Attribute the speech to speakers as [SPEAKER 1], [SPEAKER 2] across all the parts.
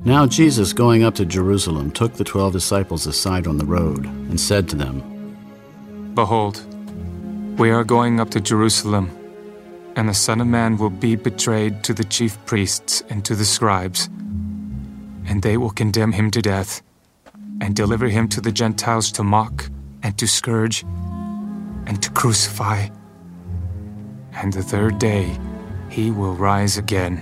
[SPEAKER 1] Now Jesus, going up to Jerusalem, took the 12 disciples aside on the road and said to them,
[SPEAKER 2] Behold, we are going up to Jerusalem, and the Son of Man will be betrayed to the chief priests and to the scribes, and they will condemn him to death, and deliver him to the Gentiles to mock, and to scourge, and to crucify. And the third day he will rise again.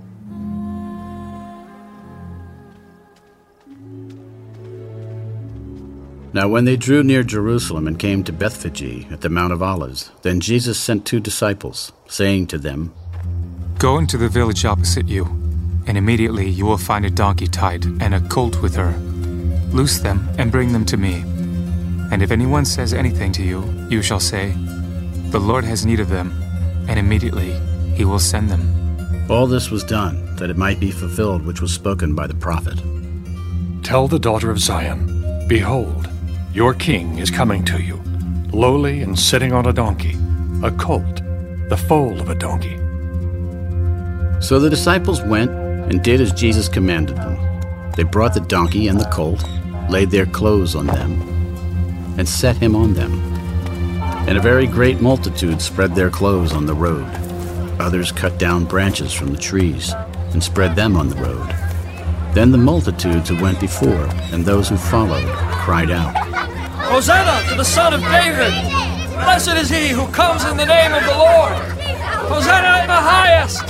[SPEAKER 1] Now when they drew near Jerusalem and came to Bethphage at the Mount of Olives, then Jesus sent 2 disciples, saying to them,
[SPEAKER 2] Go into the village opposite you, and immediately you will find a donkey tied and a colt with her. Loose them and bring them to me. And if anyone says anything to you, you shall say, The Lord has need of them, and immediately he will send them.
[SPEAKER 1] All this was done, that it might be fulfilled which was spoken by the prophet.
[SPEAKER 3] Tell the daughter of Zion, Behold, your king is coming to you, lowly and sitting on a donkey, a colt, the foal of a donkey.
[SPEAKER 1] So the disciples went and did as Jesus commanded them. They brought the donkey and the colt, laid their clothes on them, and set him on them. And a very great multitude spread their clothes on the road. Others cut down branches from the trees and spread them on the road. Then the multitudes who went before and those who followed cried out,
[SPEAKER 4] Hosanna to the Son of David! Blessed is he who comes in the name of the Lord! Hosanna in the highest!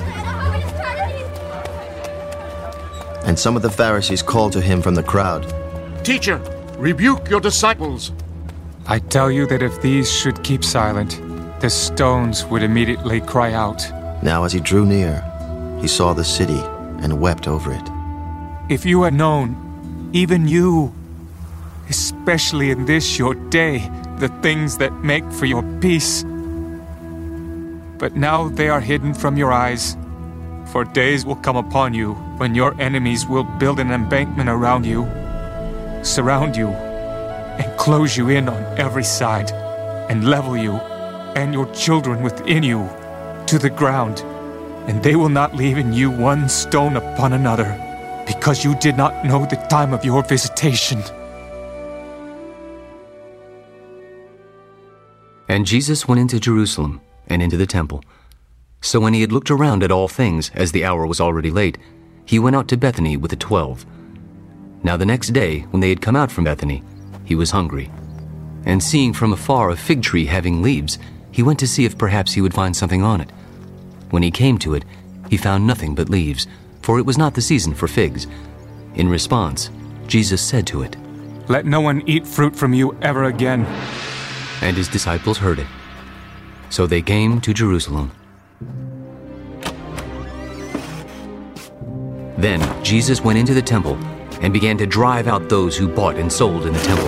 [SPEAKER 5] And some of the Pharisees called to him from the crowd,
[SPEAKER 6] Teacher, rebuke your disciples.
[SPEAKER 2] I tell you that if these should keep silent, the stones would immediately cry out.
[SPEAKER 5] Now as he drew near, he saw the city and wept over it.
[SPEAKER 2] If you had known, even you, especially in this your day, the things that make for your peace. But now they are hidden from your eyes. For days will come upon you when your enemies will build an embankment around you, surround you, and close you in on every side, and level you and your children within you to the ground. And they will not leave in you one stone upon another, because you did not know the time of your visitation.
[SPEAKER 7] And Jesus went into Jerusalem and into the temple. So when he had looked around at all things, as the hour was already late, he went out to Bethany with the 12. Now the next day, when they had come out from Bethany, he was hungry. And seeing from afar a fig tree having leaves, he went to see if perhaps he would find something on it. When he came to it, he found nothing but leaves, for it was not the season for figs. In response, Jesus said to it,
[SPEAKER 2] Let no one eat fruit from you ever again.
[SPEAKER 7] And his disciples heard it. So they came to Jerusalem. Then Jesus went into the temple and began to drive out those who bought and sold in the temple,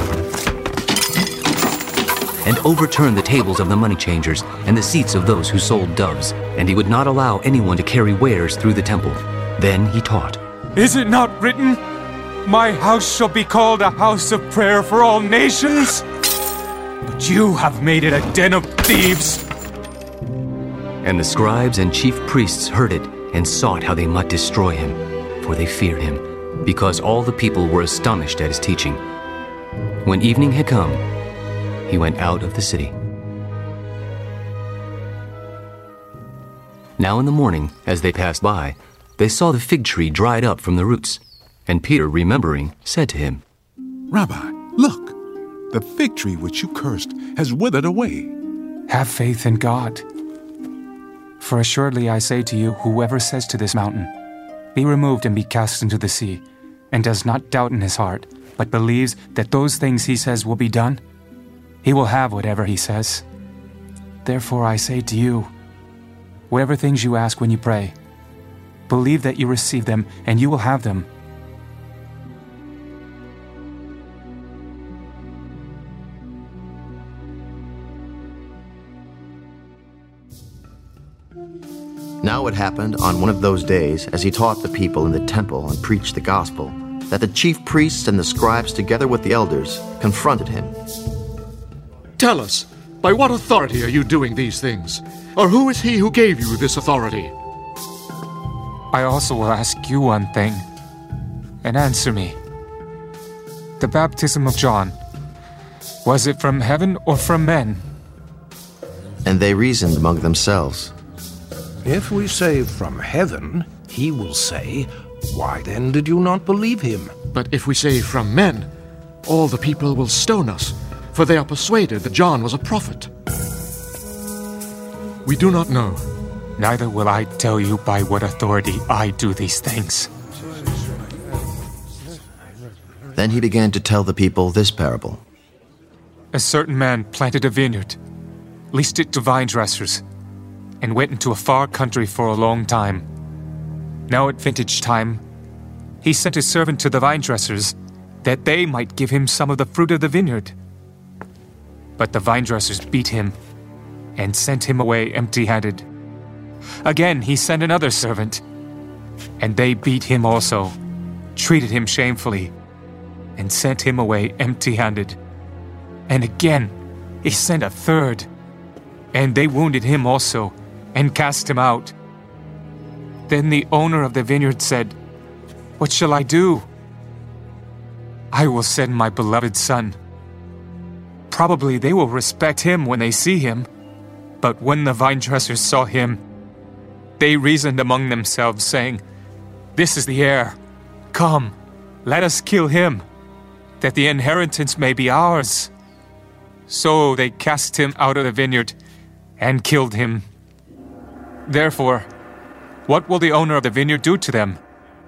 [SPEAKER 7] and overturned the tables of the money changers and the seats of those who sold doves. And he would not allow anyone to carry wares through the temple. Then he taught,
[SPEAKER 2] Is it not written, My house shall be called a house of prayer for all nations? But you have made it a den of thieves.
[SPEAKER 7] And the scribes and chief priests heard it and sought how they might destroy him, for they feared him, because all the people were astonished at his teaching. When evening had come, he went out of the city. Now in the morning, as they passed by, they saw the fig tree dried up from the roots. And Peter, remembering, said to him,
[SPEAKER 8] Rabbi, look, the fig tree which you cursed has withered away.
[SPEAKER 2] Have faith in God. For assuredly I say to you, whoever says to this mountain, Be removed and be cast into the sea, and does not doubt in his heart, but believes that those things he says will be done, he will have whatever he says. Therefore I say to you, whatever things you ask when you pray, believe that you receive them, and you will have them.
[SPEAKER 5] Now it happened on one of those days, as he taught the people in the temple and preached the gospel, that the chief priests and the scribes, together with the elders, confronted him.
[SPEAKER 6] Tell us, by what authority are you doing these things? Or who is he who gave you this authority?
[SPEAKER 2] I also will ask you one thing. and answer me. The baptism of John, was it from heaven or from men?"
[SPEAKER 5] And they reasoned among themselves.
[SPEAKER 9] If we say from heaven, he will say, why then did you not believe him?
[SPEAKER 6] But if we say from men, all the people will stone us, for they are persuaded that John was a prophet. We do not know.
[SPEAKER 2] Neither will I tell you by what authority I do these things.
[SPEAKER 5] Then he began to tell the people this parable.
[SPEAKER 2] A certain man planted a vineyard, leased it to vine dressers, and went into a far country for a long time. Now at vintage time, he sent his servant to the vine dressers, that they might give him some of the fruit of the vineyard. But the vine dressers beat him, and sent him away empty-handed. Again he sent another servant, and they beat him also, treated him shamefully, and sent him away empty-handed. And again he sent a third, and they wounded him also, and cast him out. Then the owner of the vineyard said, "What shall I do? I will send my beloved son. Probably they will respect him when they see him." But when the vine dressers saw him, they reasoned among themselves, saying, "This is the heir. Come, let us kill him, that the inheritance may be ours." So they cast him out of the vineyard and killed him. Therefore, what will the owner of the vineyard do to them?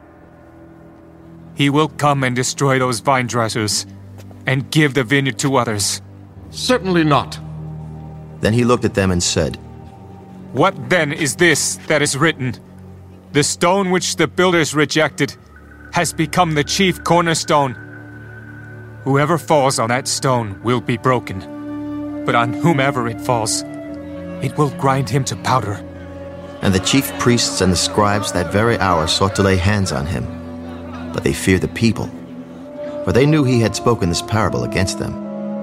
[SPEAKER 2] He will come and destroy those vine dressers and give the vineyard to others.
[SPEAKER 6] Certainly not.
[SPEAKER 5] Then he looked at them and said,
[SPEAKER 2] What then is this that is written? The stone which the builders rejected has become the chief cornerstone. Whoever falls on that stone will be broken, but on whomever it falls, it will grind him to powder.
[SPEAKER 5] And the chief priests and the scribes that very hour sought to lay hands on him. But they feared the people, for they knew he had spoken this parable against them.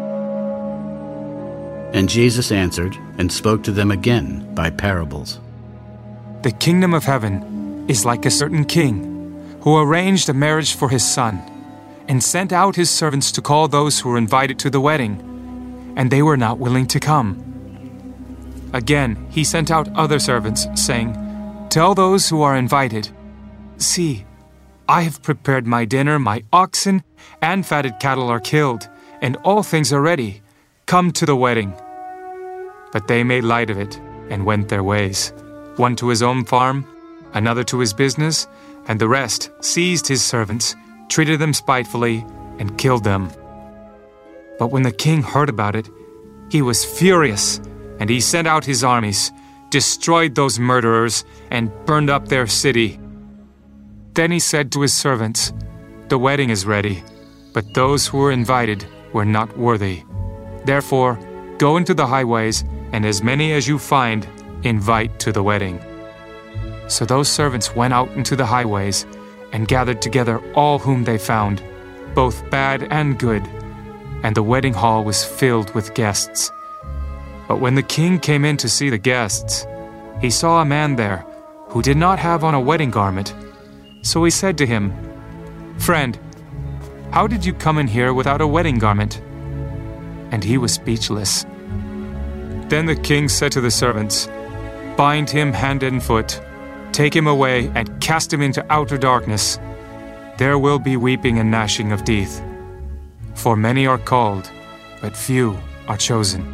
[SPEAKER 1] And Jesus answered and spoke to them again by parables.
[SPEAKER 2] The kingdom of heaven is like a certain king who arranged a marriage for his son and sent out his servants to call those who were invited to the wedding, and they were not willing to come. Again, he sent out other servants, saying, Tell those who are invited, See, I have prepared my dinner, my oxen and fatted cattle are killed, and all things are ready. Come to the wedding. But they made light of it and went their ways, one to his own farm, another to his business, and the rest seized his servants, treated them spitefully, and killed them. But when the king heard about it, he was furious, and he sent out his armies, destroyed those murderers, and burned up their city. Then he said to his servants, The wedding is ready, but those who were invited were not worthy. Therefore, go into the highways, and as many as you find, invite to the wedding. So those servants went out into the highways and gathered together all whom they found, both bad and good, and the wedding hall was filled with guests. But when the king came in to see the guests, he saw a man there who did not have on a wedding garment. So he said to him, Friend, how did you come in here without a wedding garment? And he was speechless. Then the king said to the servants, Bind him hand and foot, take him away, and cast him into outer darkness. There will be weeping and gnashing of teeth. For many are called, but few are chosen.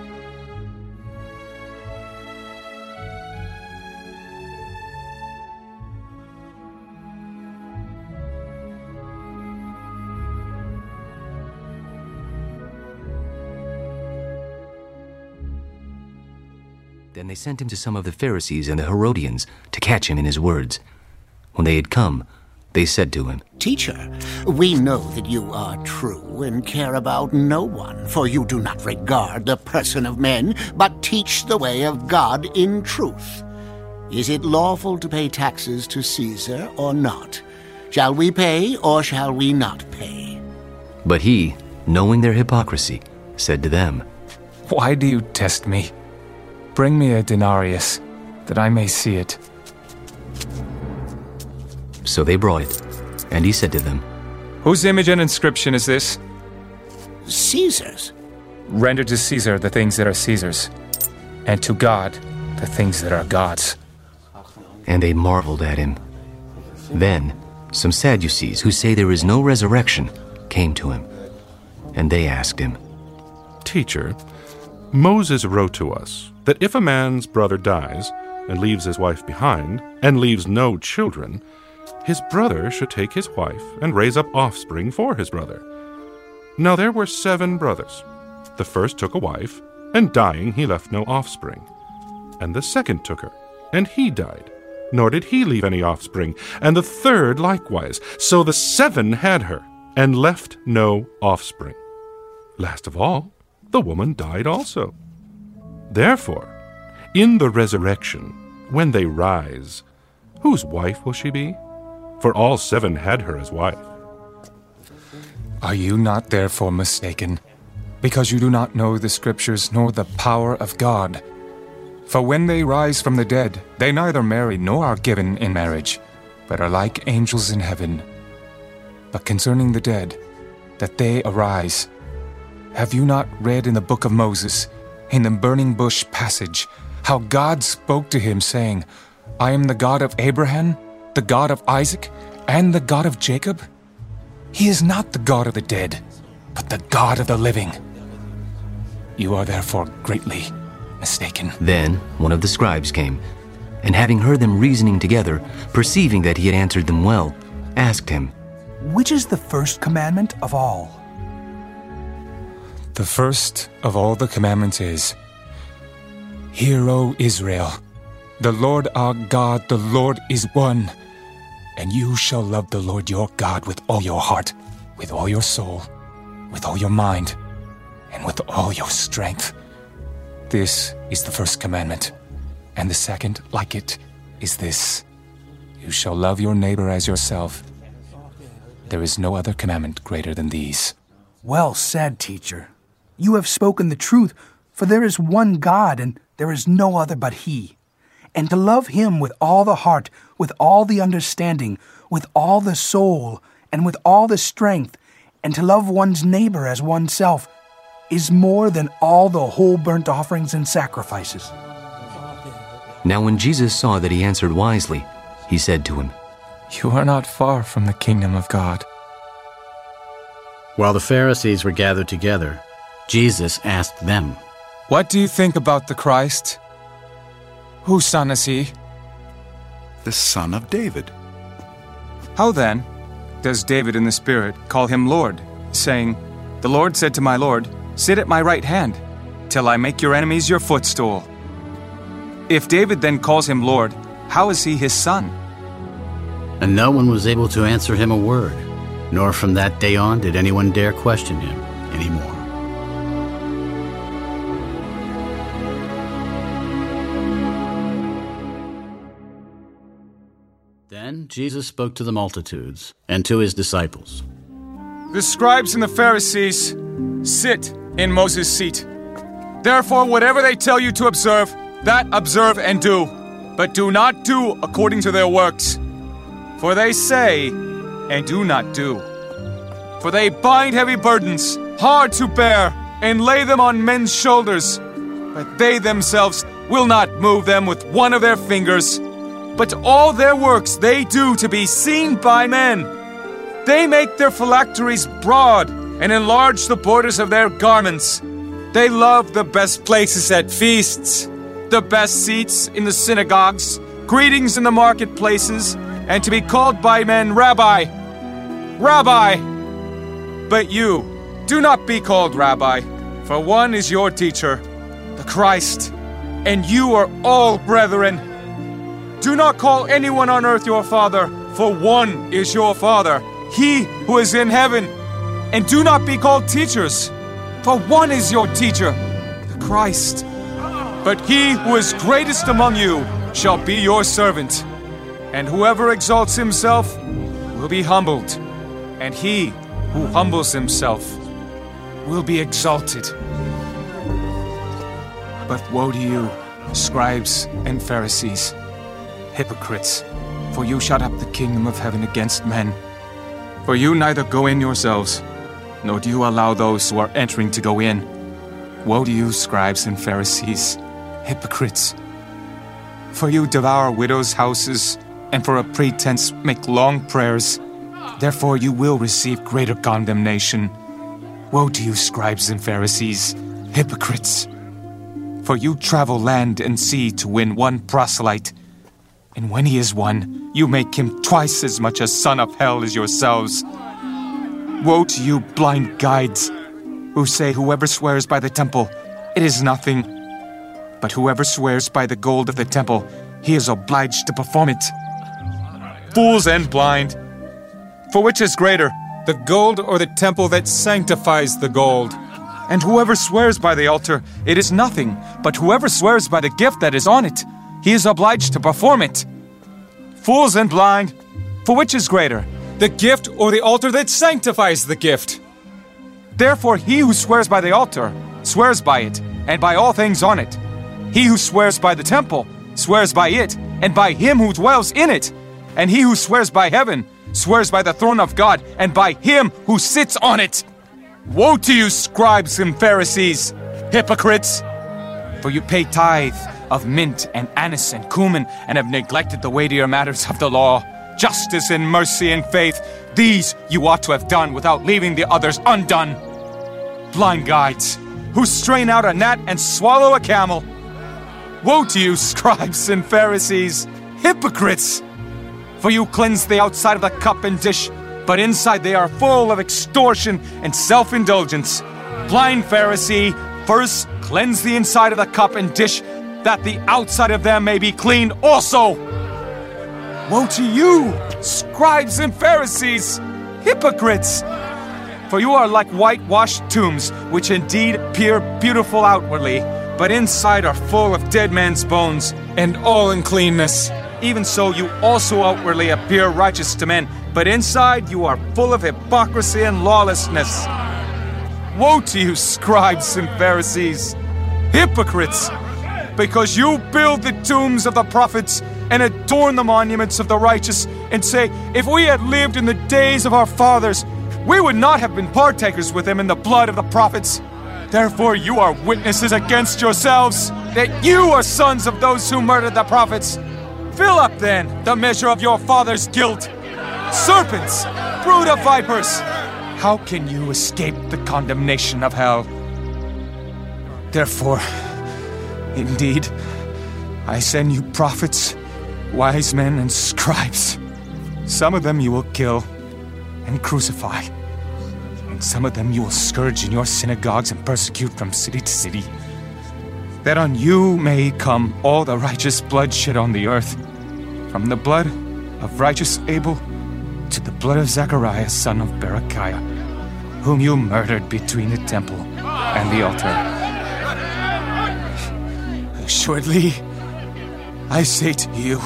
[SPEAKER 7] Then they sent him to some of the Pharisees and the Herodians to catch him in his words. When they had come, they said to him,
[SPEAKER 10] Teacher, we know that you are true and care about no one, for you do not regard the person of men, but teach the way of God in truth. Is it lawful to pay taxes to Caesar or not? Shall we pay or shall we not pay?
[SPEAKER 7] But he, knowing their hypocrisy, said to them,
[SPEAKER 2] Why do you test me? Bring me a denarius, that I may see it.
[SPEAKER 7] So they brought it. And he said to them,
[SPEAKER 2] Whose image and inscription is this?
[SPEAKER 10] Caesar's.
[SPEAKER 2] Render to Caesar the things that are Caesar's, and to God the things that are God's.
[SPEAKER 7] And they marveled at him. Then some Sadducees, who say there is no resurrection, came to him. And they asked him,
[SPEAKER 11] Teacher, Moses wrote to us that if a man's brother dies and leaves his wife behind, and leaves no children, his brother should take his wife and raise up offspring for his brother. Now there were 7 brothers. The first took a wife, and dying he left no offspring. And the second took her, and he died, nor did he leave any offspring. And the third likewise. So the 7 had her, and left no offspring. Last of all, the woman died also. Therefore, in the resurrection, when they rise, whose wife will she be? For all 7 had her as wife.
[SPEAKER 2] Are you not therefore mistaken, because you do not know the Scriptures nor the power of God? For when they rise from the dead, they neither marry nor are given in marriage, but are like angels in heaven. But concerning the dead, that they arise, have you not read in the book of Moses, in the burning bush passage, how God spoke to him, saying, I am the God of Abraham, the God of Isaac, and the God of Jacob? He is not the God of the dead, but the God of the living. You are therefore greatly mistaken.
[SPEAKER 7] Then one of the scribes came, and having heard them reasoning together, perceiving that he had answered them well, asked him,
[SPEAKER 12] Which is the first commandment of all?
[SPEAKER 2] The first of all the commandments is, Hear, O Israel, the Lord our God, the Lord is one, and you shall love the Lord your God with all your heart, with all your soul, with all your mind, and with all your strength. This is the first commandment, and the second, like it, is this: You shall love your neighbor as yourself. There is no other commandment greater than these.
[SPEAKER 12] Well said, teacher. You have spoken the truth, for there is one God, and there is no other but He. And to love Him with all the heart, with all the understanding, with all the soul, and with all the strength, and to love one's neighbor as oneself, is more than all the whole burnt offerings and sacrifices.
[SPEAKER 7] Now when Jesus saw that he answered wisely, he said to him,
[SPEAKER 2] You are not far from the kingdom of God.
[SPEAKER 1] While the Pharisees were gathered together, Jesus asked them,
[SPEAKER 2] What do you think about the Christ? Whose son is he?
[SPEAKER 8] The son of David.
[SPEAKER 2] How then does David in the Spirit call him Lord, saying, The Lord said to my Lord, Sit at my right hand, till I make your enemies your footstool? If David then calls him Lord, how is he his son?
[SPEAKER 1] And no one was able to answer him a word, nor from that day on did anyone dare question him anymore. Then Jesus spoke to the multitudes and to his disciples.
[SPEAKER 2] The scribes and the Pharisees sit in Moses' seat. Therefore, whatever they tell you to observe, that observe and do, but do not do according to their works. For they say and do not do. For they bind heavy burdens, hard to bear, and lay them on men's shoulders, but they themselves will not move them with one of their fingers. But all their works they do to be seen by men. They make their phylacteries broad and enlarge the borders of their garments. They love the best places at feasts, the best seats in the synagogues, greetings in the marketplaces, and to be called by men, Rabbi, Rabbi. But you, do not be called Rabbi, for one is your teacher, the Christ, and you are all brethren. Do not call anyone on earth your father, for one is your Father, He who is in heaven. And do not be called teachers, for one is your teacher, the Christ. But he who is greatest among you shall be your servant. And whoever exalts himself will be humbled, and he who humbles himself will be exalted. But woe to you, scribes and Pharisees, hypocrites, for you shut up the kingdom of heaven against men. For you neither go in yourselves, nor do you allow those who are entering to go in. Woe to you, scribes and Pharisees, hypocrites! For you devour widows' houses, and for a pretense make long prayers. Therefore you will receive greater condemnation. Woe to you, scribes and Pharisees, hypocrites! For you travel land and sea to win one proselyte, and when he is won, you make him twice as much a son of hell as yourselves. Woe to you, blind guides, who say whoever swears by the temple, it is nothing. But whoever swears by the gold of the temple, he is obliged to perform it. Fools and blind! For which is greater, the gold or the temple that sanctifies the gold? And whoever swears by the altar, it is nothing. But whoever swears by the gift that is on it, he is obliged to perform it. Fools and blind! For which is greater, the gift or the altar that sanctifies the gift? Therefore he who swears by the altar, swears by it, and by all things on it. He who swears by the temple, swears by it, and by him who dwells in it. And he who swears by heaven, swears by the throne of God, and by him who sits on it. Woe to you, scribes and Pharisees, hypocrites! For you pay tithe of mint and anise and cumin, and have neglected the weightier matters of the law, justice and mercy and faith. These you ought to have done without leaving the others undone. Blind guides, who strain out a gnat and swallow a camel. Woe to you, scribes and Pharisees, hypocrites! For you cleanse the outside of the cup and dish, but inside they are full of extortion and self-indulgence. Blind Pharisee, first cleanse the inside of the cup and dish, that the outside of them may be clean also. Woe to you, scribes and Pharisees, hypocrites! For you are like whitewashed tombs, which indeed appear beautiful outwardly, but inside are full of dead men's bones and all uncleanness. Even so, you also outwardly appear righteous to men, but inside you are full of hypocrisy and lawlessness. Woe to you, scribes and Pharisees, hypocrites! Because you build the tombs of the prophets and adorn the monuments of the righteous, and say, if we had lived in the days of our fathers, we would not have been partakers with them in the blood of the prophets. Therefore you are witnesses against yourselves, that you are sons of those who murdered the prophets. Fill up then the measure of your father's guilt. Serpents, brood of vipers, how can you escape the condemnation of hell? Therefore, indeed, I send you prophets, wise men, and scribes. Some of them you will kill and crucify, and some of them you will scourge in your synagogues and persecute from city to city, that on you may come all the righteous blood shed on the earth, from the blood of righteous Abel to the blood of Zachariah, son of Berechiah, whom you murdered between the temple and the altar. Assuredly, I say to you,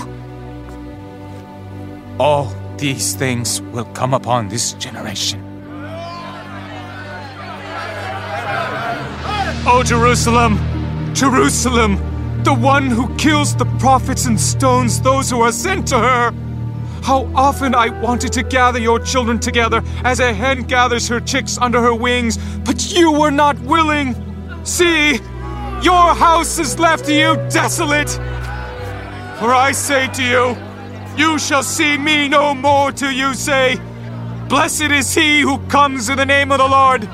[SPEAKER 2] all these things will come upon this generation. O Jerusalem, Jerusalem, the one who kills the prophets and stones those who are sent to her! How often I wanted to gather your children together as a hen gathers her chicks under her wings, but you were not willing. See, your house is left to you desolate. For I say to you, you shall see me no more till you say, blessed is he who comes in the name of the Lord.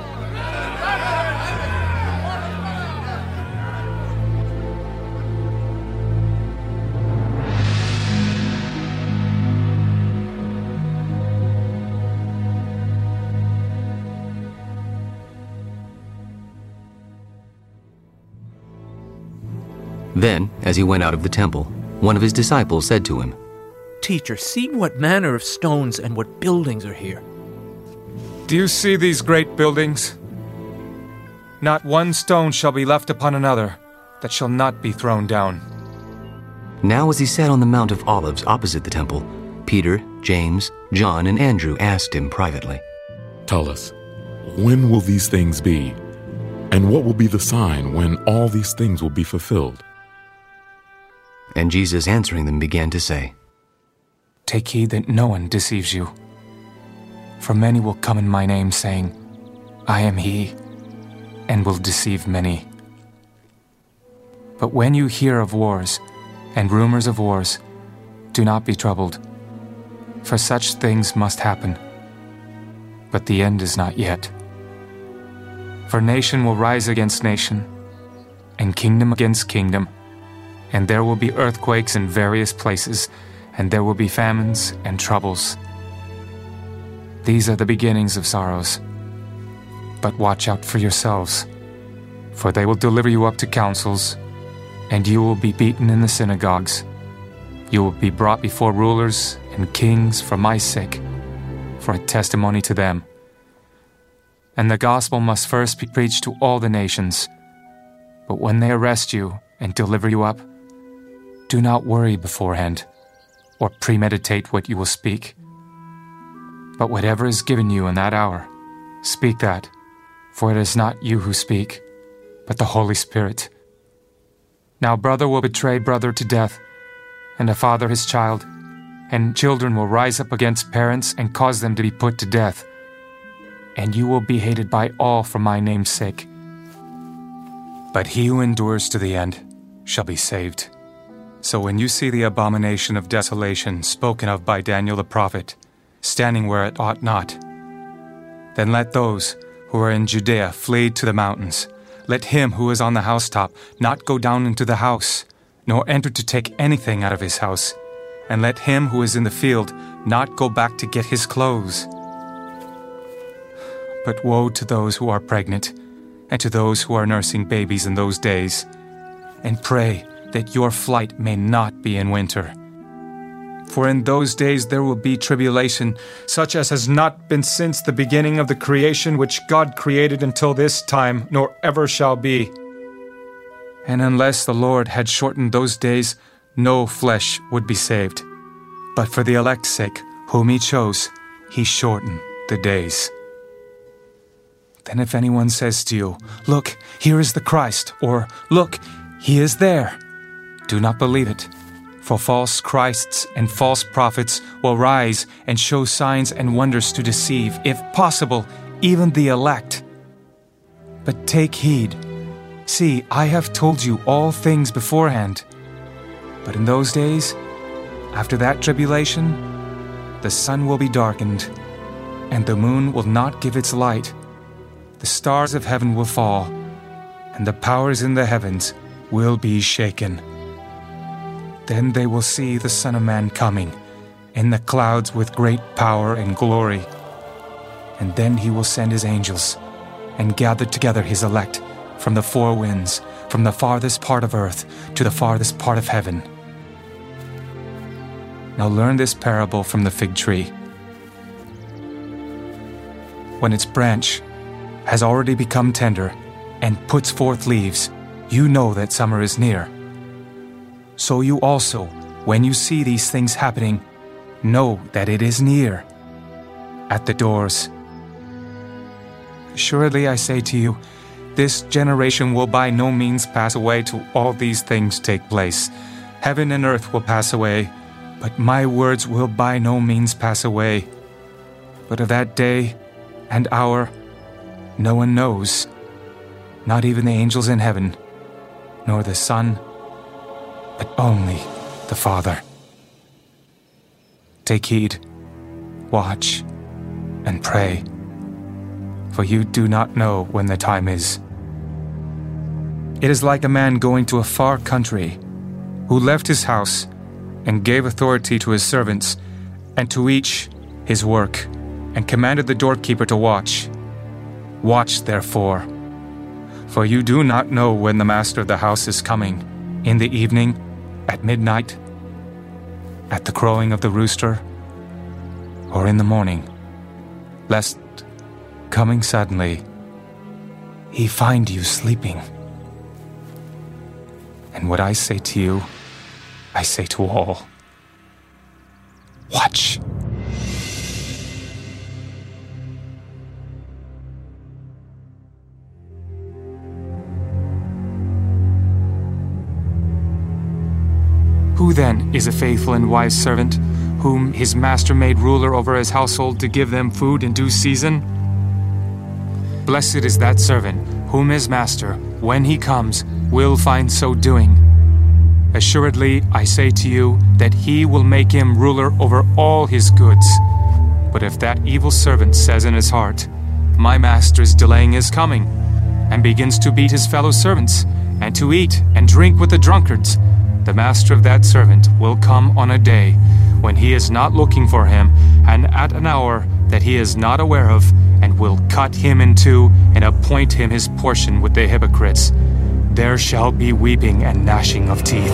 [SPEAKER 7] Then, as he went out of the temple, one of his disciples said to him,
[SPEAKER 13] Teacher, see what manner of stones and what buildings are here.
[SPEAKER 2] Do you see these great buildings? Not one stone shall be left upon another that shall not be thrown down.
[SPEAKER 7] Now as he sat on the Mount of Olives opposite the temple, Peter, James, John, and Andrew asked him privately,
[SPEAKER 14] Tell us, when will these things be? And what will be the sign when all these things will be fulfilled?
[SPEAKER 7] And Jesus answering them began to say,
[SPEAKER 2] Take heed that no one deceives you. For many will come in my name, saying, I am he, and will deceive many. But when you hear of wars and rumors of wars, do not be troubled, for such things must happen. But the end is not yet. For nation will rise against nation, and kingdom against kingdom, and there will be earthquakes in various places, and there will be famines and troubles. These are the beginnings of sorrows. But watch out for yourselves, for they will deliver you up to councils, and you will be beaten in the synagogues. You will be brought before rulers and kings for my sake, for a testimony to them. And the gospel must first be preached to all the nations. But when they arrest you and deliver you up, do not worry beforehand, or premeditate what you will speak. But whatever is given you in that hour, speak that, for it is not you who speak, but the Holy Spirit. Now brother will betray brother to death, and a father his child, and children will rise up against parents and cause them to be put to death. And you will be hated by all for my name's sake. But he who endures to the end shall be saved. So when you see the abomination of desolation spoken of by Daniel the prophet, standing where it ought not, then let those who are in Judea flee to the mountains. Let him who is on the housetop not go down into the house, nor enter to take anything out of his house. And let him who is in the field not go back to get his clothes. But woe to those who are pregnant, and to those who are nursing babies in those days. And pray that your flight may not be in winter. For in those days there will be tribulation, such as has not been since the beginning of the creation which God created until this time, nor ever shall be. And unless the Lord had shortened those days, no flesh would be saved. But for the elect's sake, whom he chose, he shortened the days. Then if anyone says to you, Look, here is the Christ, or Look, he is there, do not believe it. For false Christs and false prophets will rise and show signs and wonders to deceive, if possible, even the elect. But take heed. See, I have told you all things beforehand. But in those days, after that tribulation, the sun will be darkened, and the moon will not give its light. The stars of heaven will fall, and the powers in the heavens will be shaken. Then they will see the Son of Man coming in the clouds with great power and glory. And then he will send his angels and gather together his elect from the four winds, from the farthest part of earth to the farthest part of heaven. Now learn this parable from the fig tree. When its branch has already become tender and puts forth leaves, you know that summer is near. So you also, when you see these things happening, know that it is near, at the doors. Assuredly I say to you, this generation will by no means pass away till all these things take place. Heaven and earth will pass away, but my words will by no means pass away. But of that day and hour no one knows, not even the angels in heaven, nor the Son, but only the Father. Take heed, watch, and pray, for you do not know when the time is. It is like a man going to a far country, who left his house and gave authority to his servants, and to each his work, and commanded the doorkeeper to watch. Watch, therefore, for you do not know when the master of the house is coming, in the evening, at midnight, at the crowing of the rooster, or in the morning, lest, coming suddenly, he find you sleeping. And what I say to you, I say to all. Watch. Who then is a faithful and wise servant, whom his master made ruler over his household to give them food in due season? Blessed is that servant whom his master, when he comes, will find so doing. Assuredly, I say to you that he will make him ruler over all his goods. But if that evil servant says in his heart, my master is delaying his coming, and begins to beat his fellow servants, and to eat and drink with the drunkards, the master of that servant will come on a day when he is not looking for him, and at an hour that he is not aware of, and will cut him in two and appoint him his portion with the hypocrites. There shall be weeping and gnashing of teeth.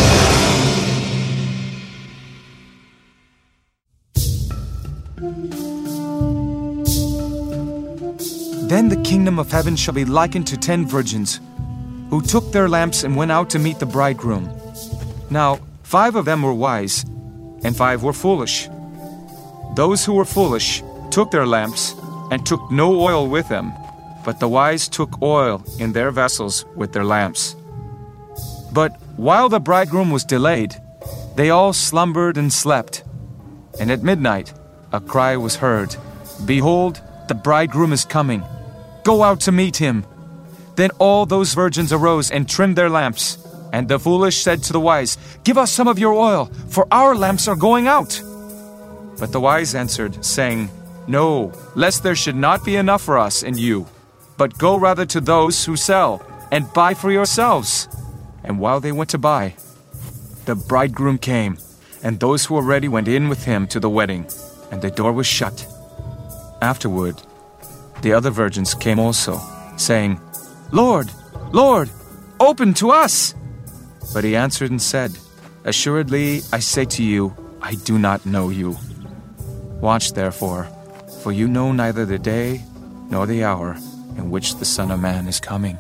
[SPEAKER 2] Then the kingdom of heaven shall be likened to 10 virgins, who took their lamps and went out to meet the bridegroom. Now 5 of them were wise, and 5 were foolish. Those who were foolish took their lamps, and took no oil with them, but the wise took oil in their vessels with their lamps. But while the bridegroom was delayed, they all slumbered and slept. And at midnight a cry was heard, Behold, the bridegroom is coming. Go out to meet him. Then all those virgins arose and trimmed their lamps. And the foolish said to the wise, Give us some of your oil, for our lamps are going out. But the wise answered, saying, No, lest there should not be enough for us and you. But go rather to those who sell, and buy for yourselves. And while they went to buy, the bridegroom came, and those who were ready went in with him to the wedding, and the door was shut. Afterward, the other virgins came also, saying, Lord, Lord, open to us. But he answered and said, Assuredly, I say to you, I do not know you. Watch therefore, for you know neither the day nor the hour in which the Son of Man is coming.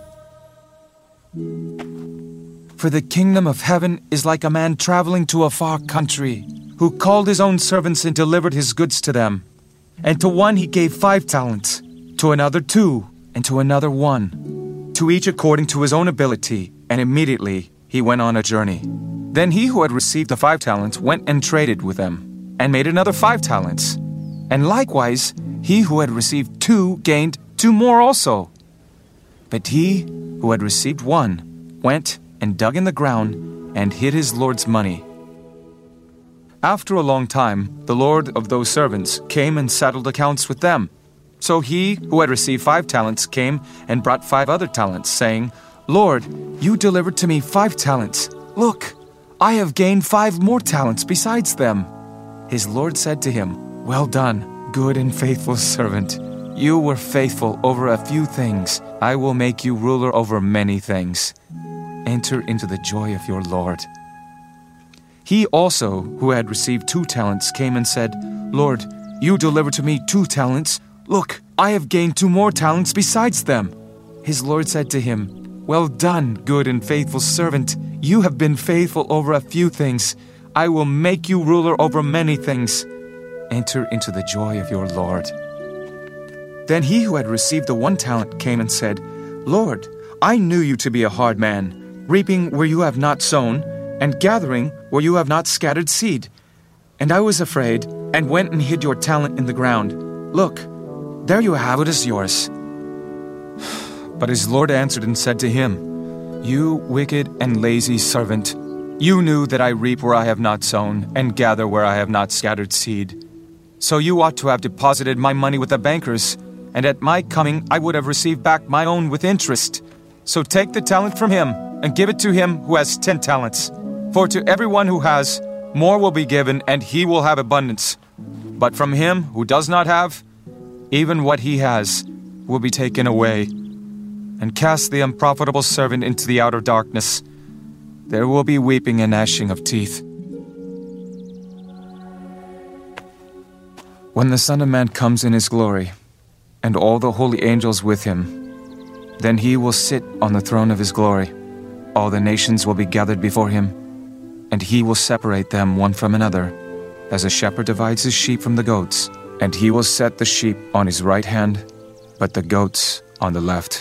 [SPEAKER 2] For the kingdom of heaven is like a man traveling to a far country, who called his own servants and delivered his goods to them. And to one he gave 5 talents, to another 2, and to another 1, to each according to his own ability, and immediately he went on a journey. Then he who had received the 5 talents went and traded with them, and made another 5 talents. And likewise, he who had received 2 gained 2 more also. But he who had received 1 went and dug in the ground and hid his Lord's money. After a long time, the Lord of those servants came and settled accounts with them. So he who had received 5 talents came and brought 5 other talents, saying, Lord, you delivered to me 5 talents. Look, I have gained 5 more talents besides them. His Lord said to him, Well done, good and faithful servant. You were faithful over a few things. I will make you ruler over many things. Enter into the joy of your Lord. He also, who had received 2 talents, came and said, Lord, you delivered to me 2 talents. Look, I have gained 2 more talents besides them. His Lord said to him, Well done, good and faithful servant. You have been faithful over a few things. I will make you ruler over many things. Enter into the joy of your Lord. Then he who had received the 1 talent came and said, Lord, I knew you to be a hard man, reaping where you have not sown, and gathering where you have not scattered seed. And I was afraid, and went and hid your talent in the ground. Look, there you have it as yours. But his Lord answered and said to him, You wicked and lazy servant, you knew that I reap where I have not sown, and gather where I have not scattered seed. So you ought to have deposited my money with the bankers, and at my coming I would have received back my own with interest. So take the talent from him, and give it to him who has 10 talents. For to everyone who has, more will be given, and he will have abundance. But from him who does not have, even what he has will be taken away. And cast the unprofitable servant into the outer darkness. There will be weeping and gnashing of teeth. When the Son of Man comes in his glory, and all the holy angels with him, then he will sit on the throne of his glory. All the nations will be gathered before him, and he will separate them one from another, as a shepherd divides his sheep from the goats. And he will set the sheep on his right hand, but the goats on the left.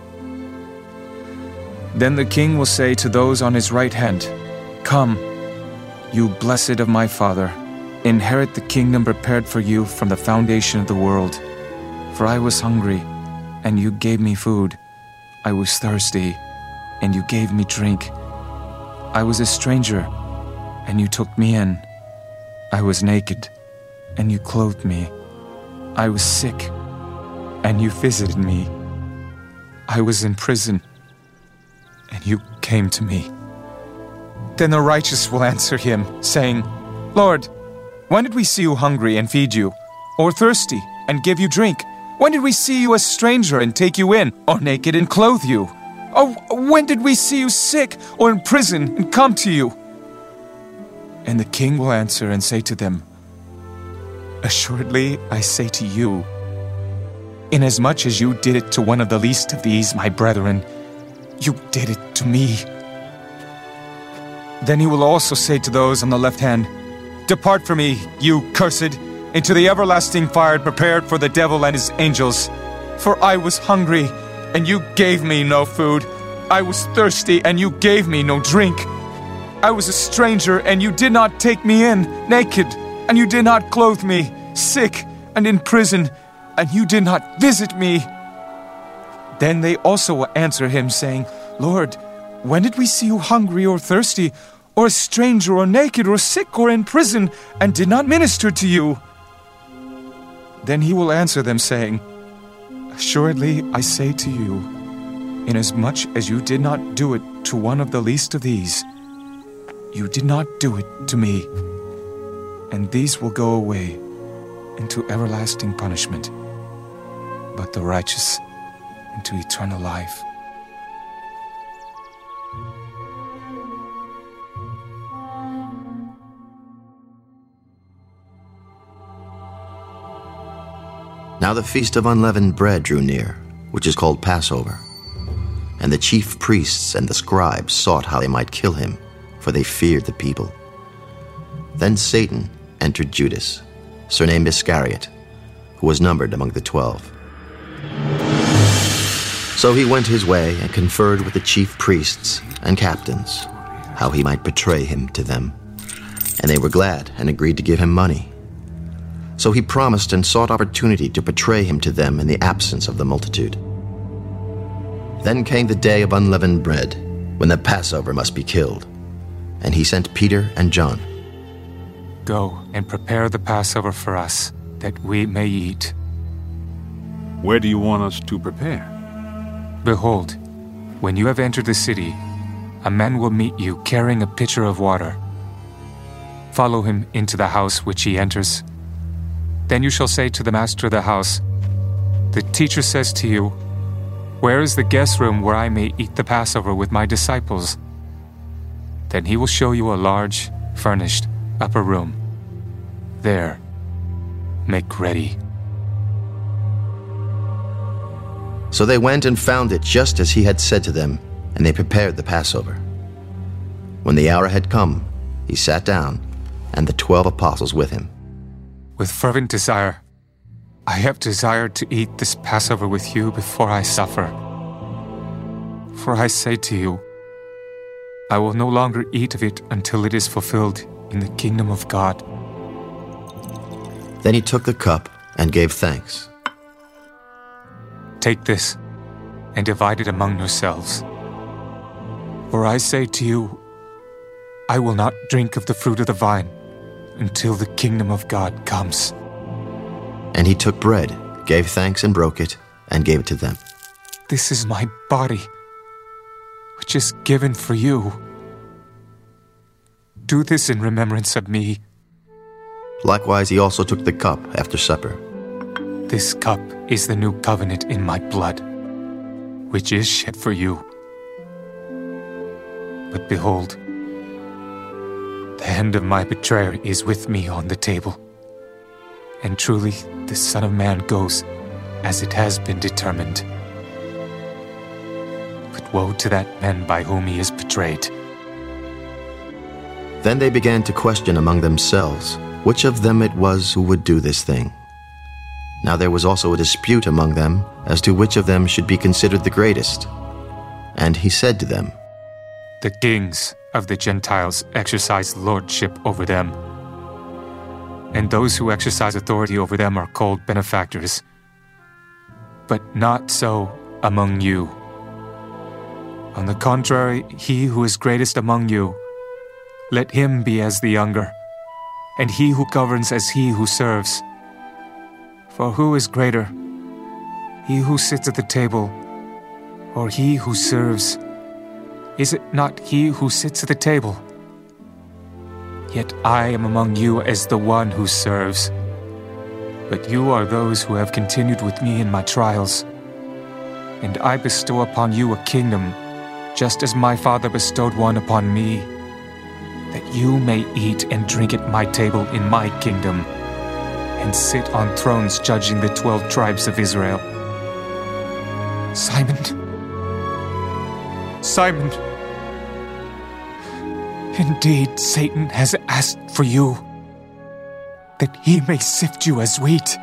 [SPEAKER 2] Then the king will say to those on his right hand, Come, you blessed of my Father, inherit the kingdom prepared for you from the foundation of the world. For I was hungry, and you gave me food. I was thirsty, and you gave me drink. I was a stranger, and you took me in. I was naked, and you clothed me. I was sick, and you visited me. I was in prison, and you came to me. Then the righteous will answer him, saying, Lord, when did we see you hungry and feed you, or thirsty and give you drink? When did we see you a stranger and take you in, or naked and clothe you? Or when did we see you sick or in prison and come to you? And the king will answer and say to them, Assuredly, I say to you, inasmuch as you did it to one of the least of these, my brethren, you did it to me. Then he will also say to those on the left hand, Depart from me, you cursed, into the everlasting fire prepared for the devil and his angels. For I was hungry, and you gave me no food. I was thirsty, and you gave me no drink. I was a stranger, and you did not take me in, naked, and you did not clothe me, sick, and in prison, and you did not visit me. Then they also will answer him, saying, Lord, when did we see you hungry or thirsty, or a stranger, or naked, or sick, or in prison, and did not minister to you? Then he will answer them, saying, Assuredly, I say to you, inasmuch as you did not do it to one of the least of these, you did not do it to me. And these will go away into everlasting punishment, but the righteous into eternal life.
[SPEAKER 5] Now the feast of unleavened bread drew near, which is called Passover. And the chief priests and the scribes sought how they might kill him, for they feared the people. Then Satan entered Judas, surnamed Iscariot, who was numbered among the 12. So he went his way and conferred with the chief priests and captains, how he might betray him to them. And they were glad and agreed to give him money. So he promised and sought opportunity to betray him to them in the absence of the multitude. Then came the day of unleavened bread, when the Passover must be killed. And he sent Peter and John.
[SPEAKER 2] Go and prepare the Passover for us, that we may eat.
[SPEAKER 8] Where do you want us to prepare?
[SPEAKER 2] Behold, when you have entered the city, a man will meet you carrying a pitcher of water. Follow him into the house which he enters. Then you shall say to the master of the house, The teacher says to you, Where is the guest room where I may eat the Passover with my disciples? Then he will show you a large, furnished, upper room. There, make ready.
[SPEAKER 5] So they went and found it just as he had said to them, and they prepared the Passover. When the hour had come, he sat down, and the 12 apostles with him.
[SPEAKER 2] With fervent desire, I have desired to eat this Passover with you before I suffer. For I say to you, I will no longer eat of it until it is fulfilled in the kingdom of God.
[SPEAKER 5] Then he took the cup and gave thanks.
[SPEAKER 2] Take this and divide it among yourselves. For I say to you, I will not drink of the fruit of the vine until the kingdom of God comes.
[SPEAKER 5] And he took bread, gave thanks and broke it, and gave it to them.
[SPEAKER 2] This is my body, which is given for you. Do this in remembrance of me.
[SPEAKER 5] Likewise, he also took the cup after supper.
[SPEAKER 2] This cup is the new covenant in my blood, which is shed for you. But behold, the hand of my betrayer is with me on the table. And truly, the Son of Man goes as it has been determined. But woe to that man by whom he is betrayed.
[SPEAKER 5] Then they began to question among themselves which of them it was who would do this thing. Now there was also a dispute among them as to which of them should be considered the greatest. And he said to them,
[SPEAKER 2] The kings of the Gentiles exercise lordship over them, and those who exercise authority over them are called benefactors. But not so among you. On the contrary, he who is greatest among you, let him be as the younger, and he who governs as he who serves. For who is greater, he who sits at the table, or he who serves? Is it not he who sits at the table? Yet I am among you as the one who serves. But you are those who have continued with me in my trials. And I bestow upon you a kingdom, just as my Father bestowed one upon me, that you may eat and drink at my table in my kingdom, and sit on thrones judging the 12 tribes of Israel. Simon, Simon, indeed Satan has asked for you, that he may sift you as wheat.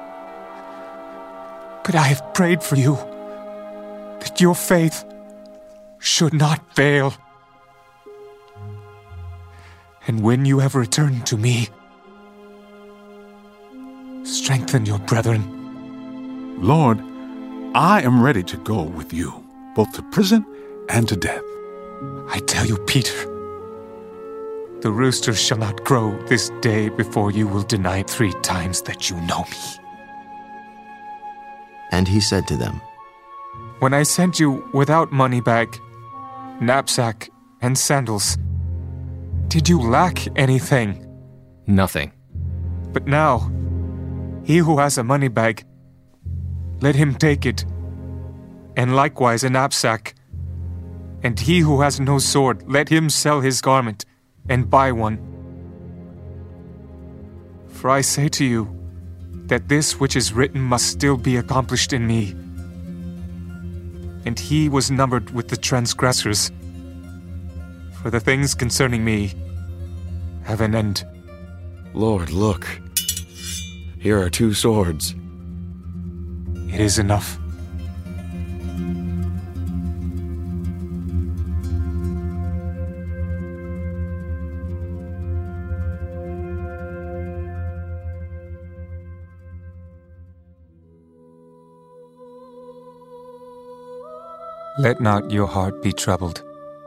[SPEAKER 2] But I have prayed for you, that your faith should not fail. And when you have returned to me, strengthen your brethren.
[SPEAKER 8] Lord, I am ready to go with you, both to prison and to death.
[SPEAKER 2] I tell you, Peter, the rooster shall not crow this day before you will deny 3 times that you know me.
[SPEAKER 5] And he said to them,
[SPEAKER 2] When I sent you without money bag, knapsack, and sandals, did you lack anything?
[SPEAKER 13] Nothing.
[SPEAKER 2] But now, he who has a money bag, let him take it, and likewise a knapsack. And he who has no sword, let him sell his garment and buy one. For I say to you, that this which is written must still be accomplished in me. And he was numbered with the transgressors. For the things concerning me have an end.
[SPEAKER 6] Lord, look. Here are 2 swords.
[SPEAKER 2] It is enough. Let not your heart be troubled.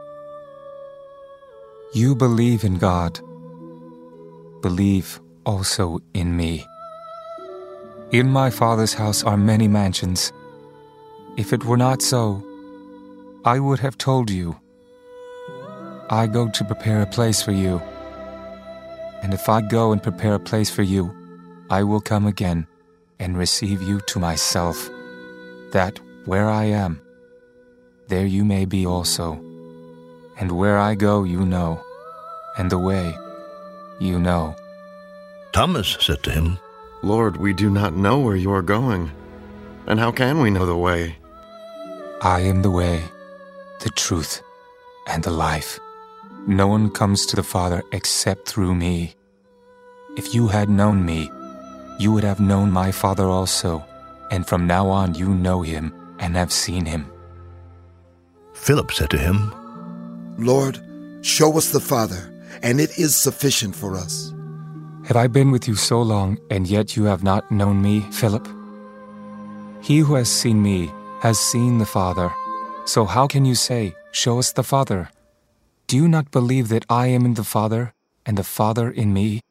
[SPEAKER 2] You believe in God. Believe also in me. In my Father's house are many mansions. If it were not so, I would have told you. I go to prepare a place for you. And if I go and prepare a place for you, I will come again and receive you to myself, that where I am, there you may be also. And where I go you know, and the way you know.
[SPEAKER 15] Thomas said to him,
[SPEAKER 6] Lord, we do not know where you are going, and how can we know the way?
[SPEAKER 2] I am the way, the truth, and the life. No one comes to the Father except through me. If you had known me, you would have known my Father also, and from now on you know him and have seen him.
[SPEAKER 15] Philip said to him,
[SPEAKER 16] Lord, show us the Father, and it is sufficient for us.
[SPEAKER 2] Have I been with you so long, and yet you have not known me, Philip? He who has seen me has seen the Father. So how can you say, show us the Father? Do you not believe that I am in the Father, and the Father in me?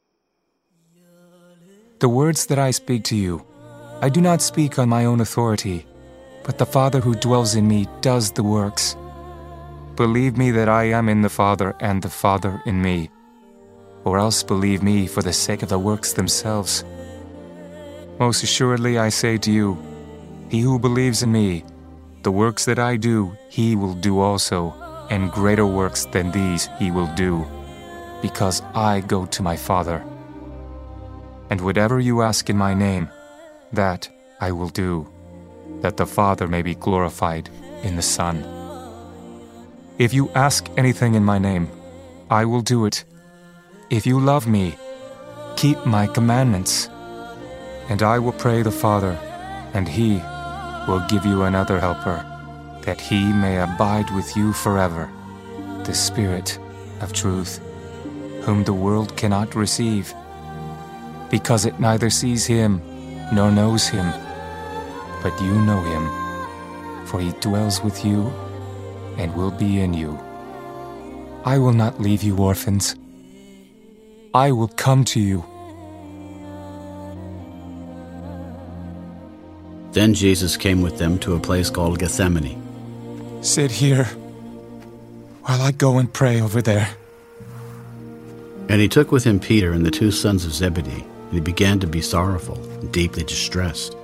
[SPEAKER 2] The words that I speak to you, I do not speak on my own authority, but the Father who dwells in me does the works. Believe me that I am in the Father and the Father in me, or else believe me for the sake of the works themselves. Most assuredly I say to you, he who believes in me, the works that I do, he will do also, and greater works than these he will do, because I go to my Father. And whatever you ask in my name, that I will do, that the Father may be glorified in the Son. If you ask anything in my name, I will do it. If you love me, keep my commandments. And I will pray the Father, and he will give you another helper, that he may abide with you forever, the Spirit of truth, whom the world cannot receive, because it neither sees him nor knows him. But you know him, for he dwells with you and will be in you. I will not leave you orphans. I will come to you.
[SPEAKER 1] Then Jesus came with them to a place called Gethsemane.
[SPEAKER 2] Sit here while I go and pray over there.
[SPEAKER 1] And he took with him Peter and the 2 sons of Zebedee, and he began to be sorrowful and deeply distressed.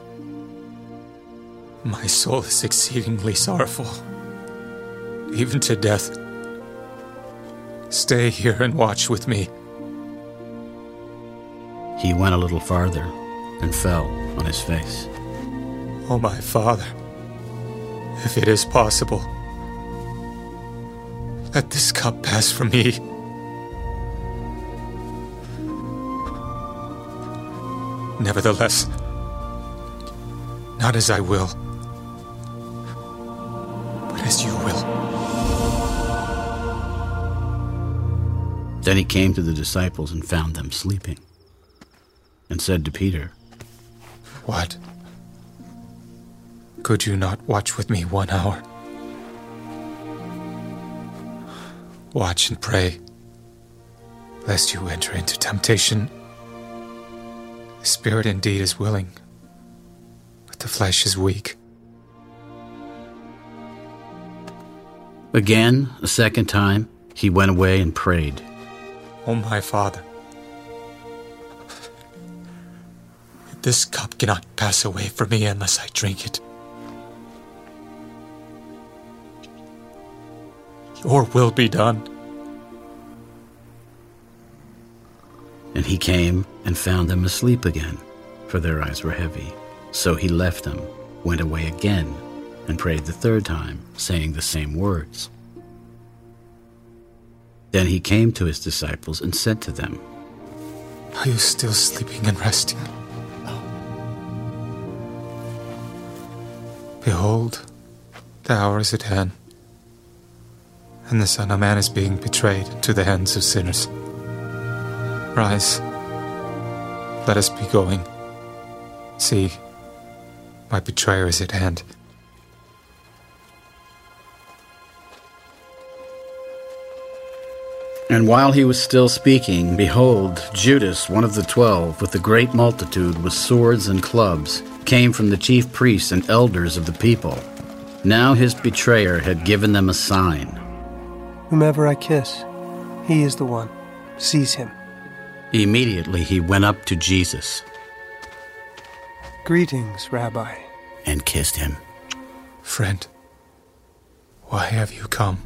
[SPEAKER 2] My soul is exceedingly sorrowful, even to death. Stay here and watch with me.
[SPEAKER 1] He went a little farther and fell on his face.
[SPEAKER 2] Oh, my Father, if it is possible, let this cup pass from me. Nevertheless, not as I will, but as you will.
[SPEAKER 1] Then he came to the disciples and found them sleeping, and said to Peter,
[SPEAKER 2] What? Could you not watch with me 1 hour? Watch and pray, lest you enter into temptation. The spirit indeed is willing, but the flesh is weak.
[SPEAKER 1] Again, a second time, he went away and prayed.
[SPEAKER 2] Oh, my Father, this cup cannot pass away from me unless I drink it. Your will be done.
[SPEAKER 1] And he came and found them asleep again, for their eyes were heavy. So he left them, went away again, and prayed the 3rd time, saying the same words. Then he came to his disciples and said to them,
[SPEAKER 2] Are you still sleeping and resting? Behold, the hour is at hand, and the Son of Man is being betrayed into the hands of sinners. Rise, let us be going. See, my betrayer is at hand.
[SPEAKER 1] And while he was still speaking, behold, Judas, one of the 12, with a great multitude with swords and clubs, came from the chief priests and elders of the people. Now his betrayer had given them a sign.
[SPEAKER 17] Whomever I kiss, he is the one. Seize him.
[SPEAKER 1] Immediately he went up to Jesus.
[SPEAKER 17] Greetings, Rabbi.
[SPEAKER 1] And kissed him.
[SPEAKER 2] Friend, why have you come?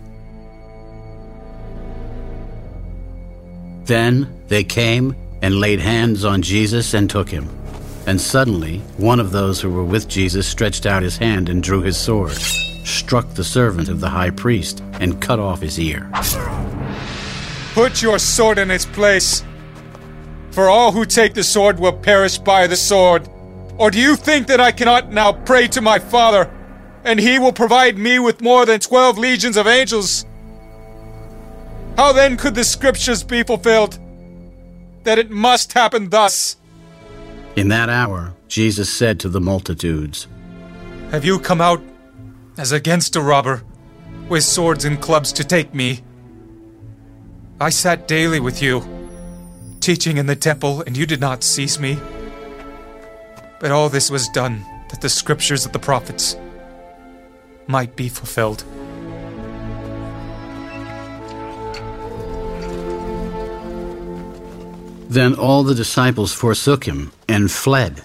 [SPEAKER 1] Then they came and laid hands on Jesus and took him. And suddenly one of those who were with Jesus stretched out his hand and drew his sword, struck the servant of the high priest, and cut off his ear.
[SPEAKER 2] Put your sword in its place, for all who take the sword will perish by the sword. Or do you think that I cannot now pray to my Father, and he will provide me with more than 12 legions of angels? How then could the scriptures be fulfilled, that it must happen thus?
[SPEAKER 1] In that hour, Jesus said to the multitudes,
[SPEAKER 2] Have you come out as against a robber, with swords and clubs to take me? I sat daily with you, teaching in the temple, and you did not seize me. But all this was done, that the scriptures of the prophets might be fulfilled.
[SPEAKER 1] Then all the disciples forsook him and fled.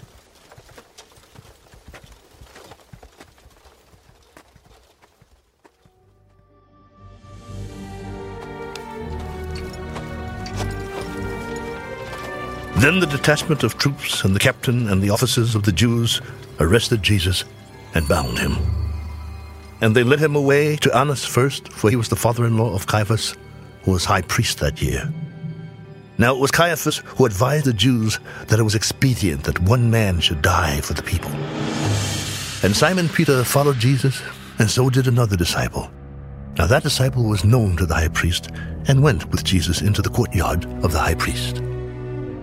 [SPEAKER 15] Then the detachment of troops and the captain and the officers of the Jews arrested Jesus and bound him. And they led him away to Annas first, for he was the father-in-law of Caiaphas, who was high priest that year. Now it was Caiaphas who advised the Jews that it was expedient that one man should die for the people. And Simon Peter followed Jesus, and so did another disciple. Now that disciple was known to the high priest, and went with Jesus into the courtyard of the high priest.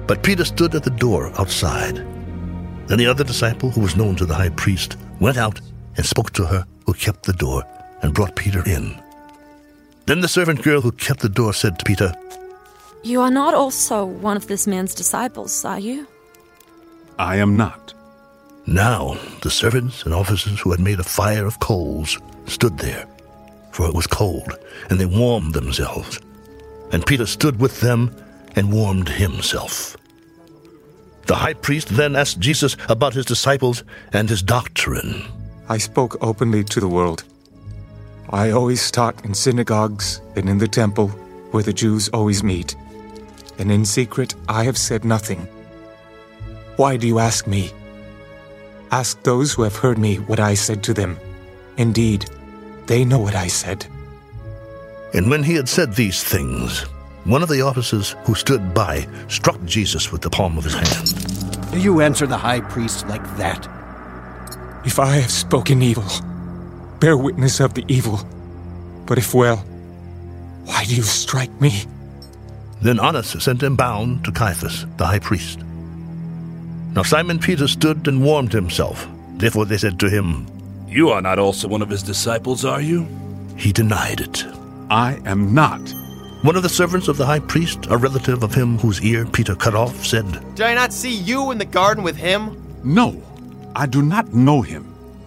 [SPEAKER 15] But Peter stood at the door outside. Then the other disciple, who was known to the high priest, went out and spoke to her who kept the door, and brought Peter in. Then the servant girl who kept the door said to Peter,
[SPEAKER 18] "You are not also one of this man's disciples, are you?"
[SPEAKER 8] I am not.
[SPEAKER 15] Now the servants and officers who had made a fire of coals stood there, for it was cold, and they warmed themselves. And Peter stood with them and warmed himself. The high priest then asked Jesus about his disciples and his doctrine.
[SPEAKER 2] I spoke openly to the world. I always taught in synagogues and in the temple where the Jews always meet. And in secret I have said nothing. Why do you ask me? Ask those who have heard me what I said to them. Indeed, they know what I said.
[SPEAKER 15] And when he had said these things, one of the officers who stood by struck Jesus with the palm of his hand.
[SPEAKER 9] Do you answer the high priest like that?
[SPEAKER 2] If I have spoken evil, bear witness of the evil. But if well, why do you strike me?
[SPEAKER 15] Then Annas sent him bound to Caiaphas, the high priest. Now Simon Peter stood and warmed himself. Therefore they said to him,
[SPEAKER 19] "You are not also one of his disciples, are you?"
[SPEAKER 15] He denied it.
[SPEAKER 8] I am not.
[SPEAKER 15] One of the servants of the high priest, a relative of him whose ear Peter cut off, said,
[SPEAKER 20] "Did I not see you in the garden with him?"
[SPEAKER 8] No, I do not know him.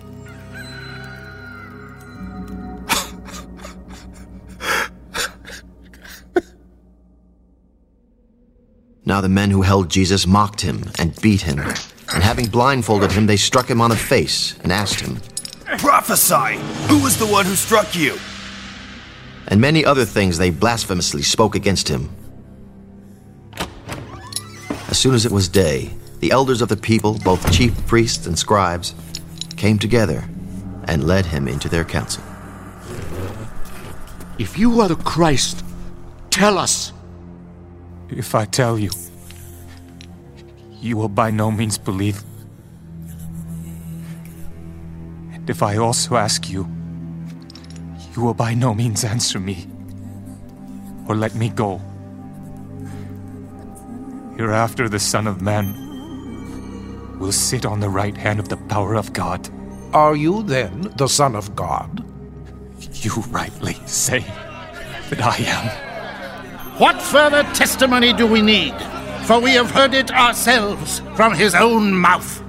[SPEAKER 5] Now the men who held Jesus mocked him and beat him, and having blindfolded him, they struck him on the face and asked him,
[SPEAKER 20] "Prophesy! Who was the one who struck you?"
[SPEAKER 5] And many other things they blasphemously spoke against him. As soon as it was day, the elders of the people, both chief priests and scribes, came together and led him into their council.
[SPEAKER 6] If you are the Christ, tell us.
[SPEAKER 2] If I tell you, you will by no means believe. And if I also ask you, you will by no means answer me or let me go. Hereafter the Son of Man will sit on the right hand of the power of God.
[SPEAKER 9] Are you then the Son of God?
[SPEAKER 2] You rightly say that I am.
[SPEAKER 21] What further testimony do we need? For we have heard it ourselves from his own mouth.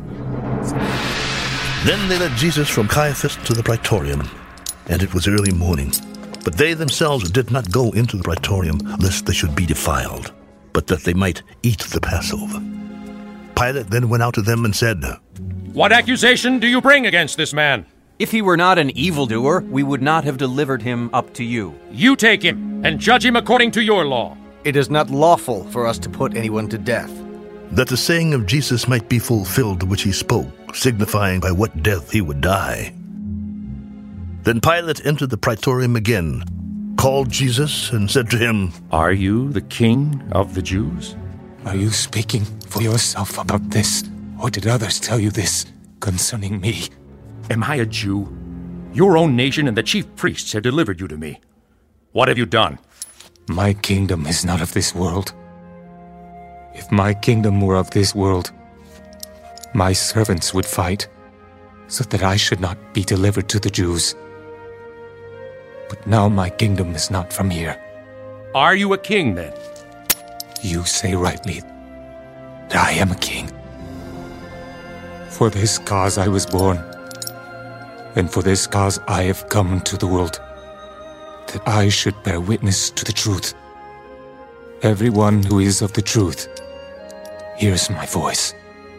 [SPEAKER 15] Then they led Jesus from Caiaphas to the praetorium, and it was early morning. But they themselves did not go into the praetorium, lest they should be defiled, but that they might eat the Passover. Pilate then went out to them and said,
[SPEAKER 22] "What accusation do you bring against this man?"
[SPEAKER 20] If he were not an evildoer, we would not have delivered him up to you.
[SPEAKER 22] You take him and judge him according to your law.
[SPEAKER 20] It is not lawful for us to put anyone to death.
[SPEAKER 15] that the saying of Jesus might be fulfilled which he spoke, signifying by what death he would die. Then Pilate entered the praetorium again, called Jesus, and said to him,
[SPEAKER 22] "Are you the king of the Jews?"
[SPEAKER 2] Are you speaking for yourself about this, or did others tell you this concerning me?
[SPEAKER 22] Am I a Jew? Your own nation and the chief priests have delivered you to me. What have you done?
[SPEAKER 2] My kingdom is not of this world. If my kingdom were of this world, my servants would fight, so that I should not be delivered to the Jews. But now my kingdom is not from here.
[SPEAKER 22] Are you a king, then?
[SPEAKER 2] You say rightly that I am a king. For this cause I was born, and for this cause I have come into the world, that I should bear witness to the truth. Everyone who is of the truth hears my voice.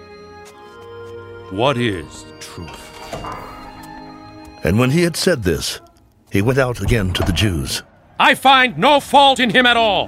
[SPEAKER 22] What is truth?
[SPEAKER 15] And when he had said this, he went out again to the Jews.
[SPEAKER 22] I find no fault in him at all.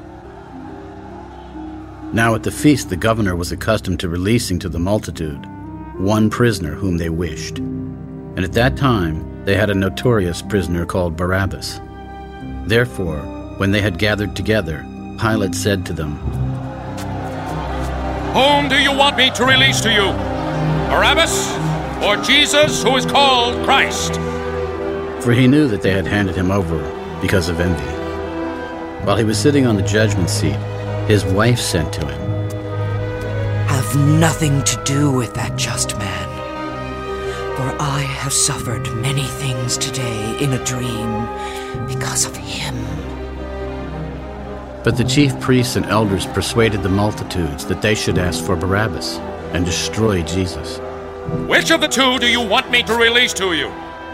[SPEAKER 1] Now at the feast the governor was accustomed to releasing to the multitude one prisoner whom they wished. And at that time they had a notorious prisoner called Barabbas. Therefore, when they had gathered together, Pilate said to them,
[SPEAKER 22] Whom do you want me to release to you? Barabbas or Jesus, who is called Christ?
[SPEAKER 1] For he knew that they had handed him over because of envy. While he was sitting on the judgment seat, His wife said to him,
[SPEAKER 3] "Have nothing to do with that just man, for I have suffered many things today in a dream because of him."
[SPEAKER 1] But the chief priests and elders persuaded the multitudes that they should ask for Barabbas and destroy Jesus.
[SPEAKER 22] Which of the two do you want me to release to you?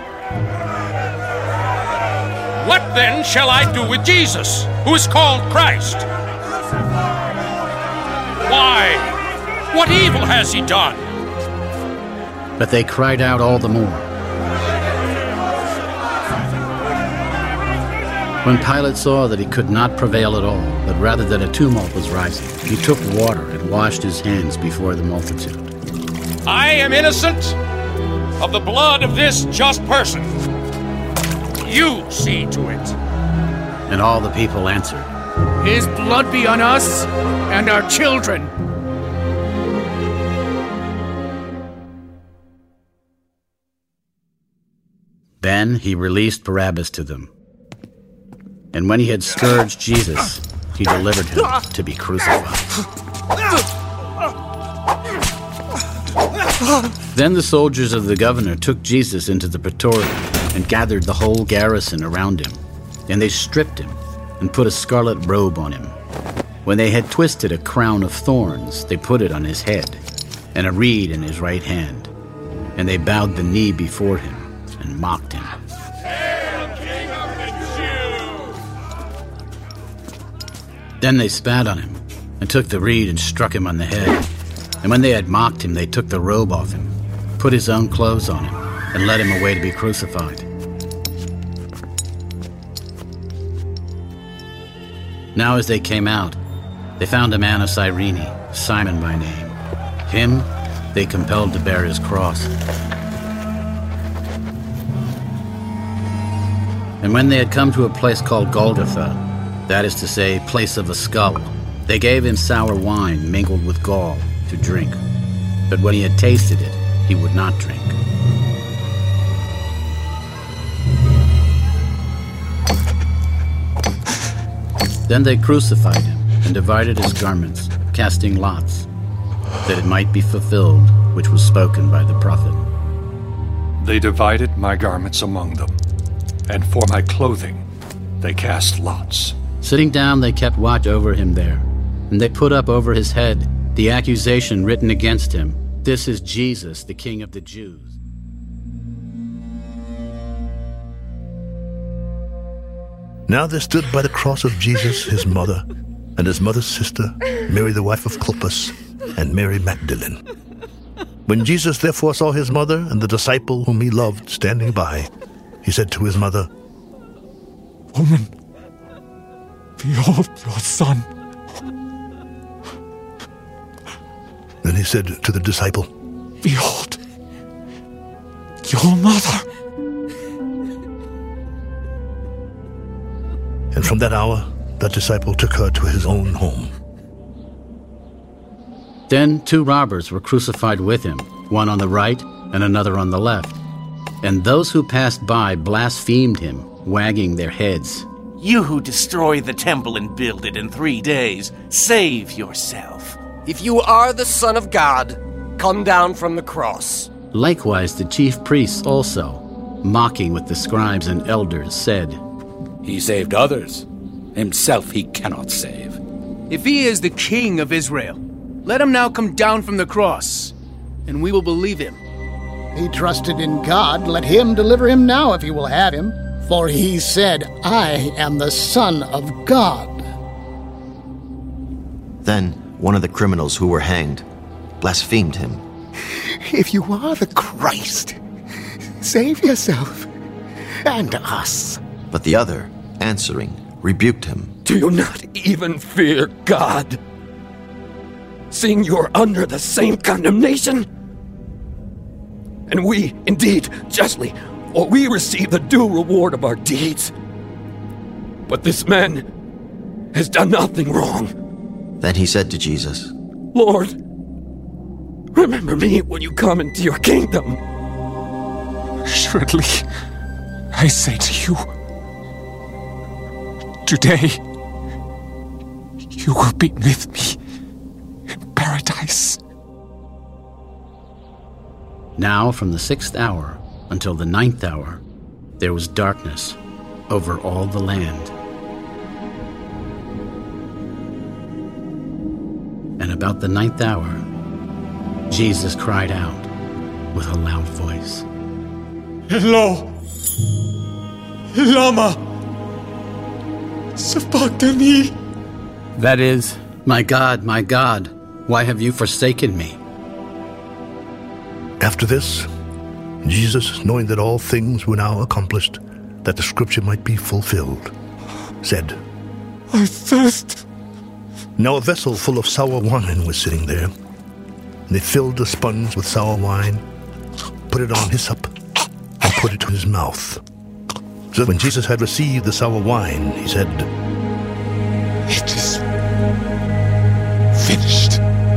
[SPEAKER 22] What then shall I do with Jesus, who is called Christ? Why? What evil has he done?
[SPEAKER 1] But they cried out all the more. When Pilate saw that he could not prevail at all, but rather that a tumult was rising, he took water and washed his hands before the multitude.
[SPEAKER 22] I am innocent of the blood of this just person. You see to it.
[SPEAKER 1] And all the people answered,
[SPEAKER 4] "His blood be on us and our children."
[SPEAKER 1] Then he released Barabbas to them. And when he had scourged Jesus, he delivered him to be crucified. Then the soldiers of the governor took Jesus into the praetorium and gathered the whole garrison around him. And they stripped him and put a scarlet robe on him. When they had twisted a crown of thorns, they put it on his head, and a reed in his right hand. And they bowed the knee before him and mocked him.
[SPEAKER 22] Hail, King of the Jews!
[SPEAKER 1] Then they spat on him and took the reed and struck him on the head. And when they had mocked him, they took the robe off him, put his own clothes on him, and led him away to be crucified. Now as they came out, they found a man of Cyrene, Simon by name. Him they compelled to bear his cross. And when they had come to a place called Golgotha, that is to say, place of a skull, they gave him sour wine mingled with gall to drink. But when he had tasted it, he would not drink. Then they crucified him and divided his garments, casting lots, that it might be fulfilled which was spoken by the prophet.
[SPEAKER 23] They divided my garments among them, and for my clothing they cast lots.
[SPEAKER 1] Sitting down, they kept watch over him there, and they put up over his head the accusation written against him, "This is Jesus, the King of the Jews."
[SPEAKER 15] Now there stood by the cross of Jesus his mother, and his mother's sister, Mary the wife of Clopas, and Mary Magdalene. When Jesus therefore saw his mother and the disciple whom he loved standing by, he said to his mother,
[SPEAKER 2] "Woman, behold your son."
[SPEAKER 15] Then he said to the disciple,
[SPEAKER 2] "Behold your mother."
[SPEAKER 15] And from that hour, that disciple took her to his own home.
[SPEAKER 1] Then 2 robbers were crucified with him, one on the right and another on the left. And those who passed by blasphemed him, wagging their heads.
[SPEAKER 24] "You who destroy the temple and build it in 3 days, save yourself.
[SPEAKER 25] If you are the Son of God, come down from the cross."
[SPEAKER 1] Likewise the chief priests also, mocking with the scribes and elders, said,
[SPEAKER 26] "He saved others. Himself he cannot save.
[SPEAKER 4] If he is the King of Israel, let him now come down from the cross, and we will believe him."
[SPEAKER 21] He trusted in God. Let him deliver him now if he will have him. For he said, "I am the Son of God."
[SPEAKER 5] Then one of the criminals who were hanged blasphemed him.
[SPEAKER 10] "If you are the Christ, save yourself and us."
[SPEAKER 5] But the other, answering, rebuked him.
[SPEAKER 25] Do you not even fear God, seeing you are under the same condemnation? And we, indeed, justly, for we receive the due reward of our deeds. But this man has done nothing wrong.
[SPEAKER 5] Then he said to Jesus,
[SPEAKER 25] Lord, remember me when you come into your kingdom.
[SPEAKER 2] Assuredly, I say to you, today you will be with me in paradise.
[SPEAKER 1] Now from the 6th hour until the 9th hour, there was darkness over all the land. And about the 9th hour, Jesus cried out with a loud voice,
[SPEAKER 2] Elo, lama sabachthani.
[SPEAKER 1] That is, my God, why have you forsaken me?
[SPEAKER 15] After this, Jesus, knowing that all things were now accomplished, that the scripture might be fulfilled, said,
[SPEAKER 2] I thirst.
[SPEAKER 15] Now a vessel full of sour wine was sitting there. They filled the sponge with sour wine, put it on hyssop, and put it to his mouth. So when Jesus had received the sour wine, he said,
[SPEAKER 2] It is finished.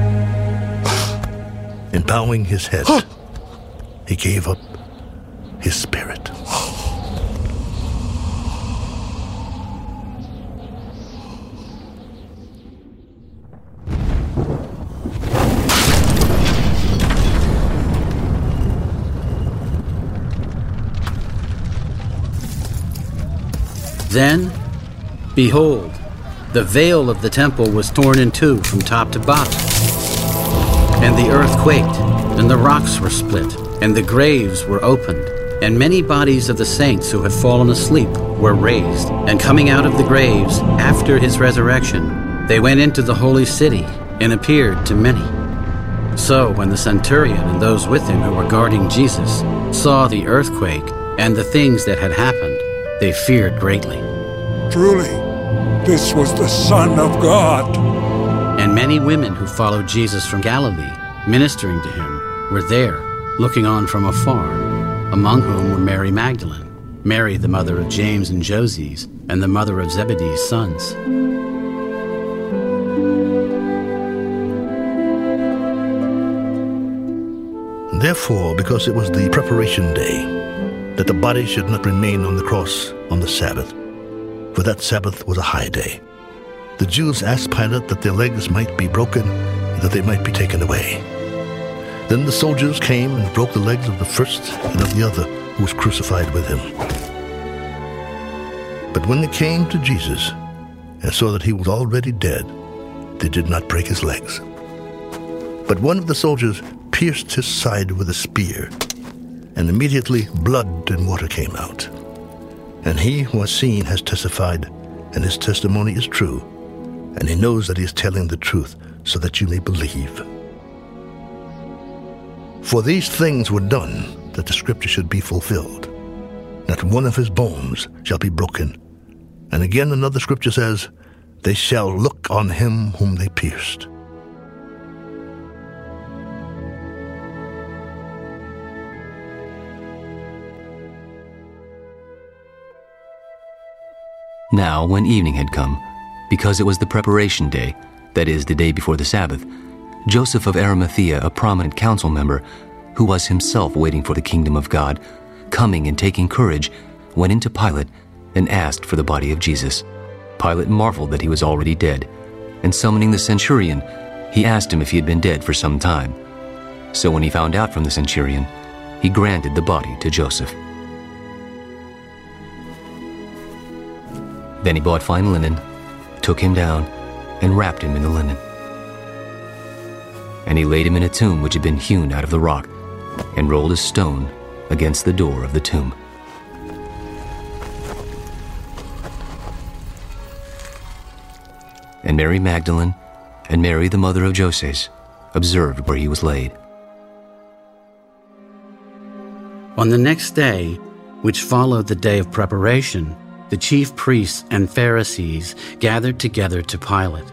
[SPEAKER 15] And bowing his head, he gave up his spirit.
[SPEAKER 1] Then, behold, the veil of the temple was torn in two from top to bottom. And the earth quaked, and the rocks were split, and the graves were opened, and many bodies of the saints who had fallen asleep were raised. And coming out of the graves after his resurrection, they went into the holy city and appeared to many. So when the centurion and those with him who were guarding Jesus saw the earthquake and the things that had happened, they feared greatly.
[SPEAKER 2] Truly, this was the Son of God.
[SPEAKER 1] And many women who followed Jesus from Galilee, ministering to him, were there, looking on from afar, among whom were Mary Magdalene, Mary the mother of James and Joses, and the mother of Zebedee's sons.
[SPEAKER 15] Therefore, because it was the preparation day, that the body should not remain on the cross on the Sabbath, for that Sabbath was a high day, the Jews asked Pilate that their legs might be broken, and that they might be taken away. Then the soldiers came and broke the legs of the first and of the other who was crucified with him. But when they came to Jesus and saw that he was already dead, they did not break his legs. But one of the soldiers pierced his side with a spear, and immediately blood and water came out. And he who has seen has testified, and his testimony is true, and he knows that he is telling the truth, so that you may believe. For these things were done, that the scripture should be fulfilled. Not one of his bones shall be broken. And again another scripture says, they shall look on him whom they pierced.
[SPEAKER 7] Now, when evening had come, because it was the preparation day, that is, the day before the Sabbath, Joseph of Arimathea, a prominent council member, who was himself waiting for the kingdom of God, coming and taking courage, went into Pilate and asked for the body of Jesus. Pilate marveled that he was already dead, and summoning the centurion, he asked him if he had been dead for some time. So when he found out from the centurion, he granted the body to Joseph. Then he bought fine linen, took him down, and wrapped him in the linen. And he laid him in a tomb which had been hewn out of the rock, and rolled a stone against the door of the tomb. And Mary Magdalene and Mary the mother of Joses observed where he was laid.
[SPEAKER 1] On the next day, which followed the day of preparation, the chief priests and Pharisees gathered together to Pilate.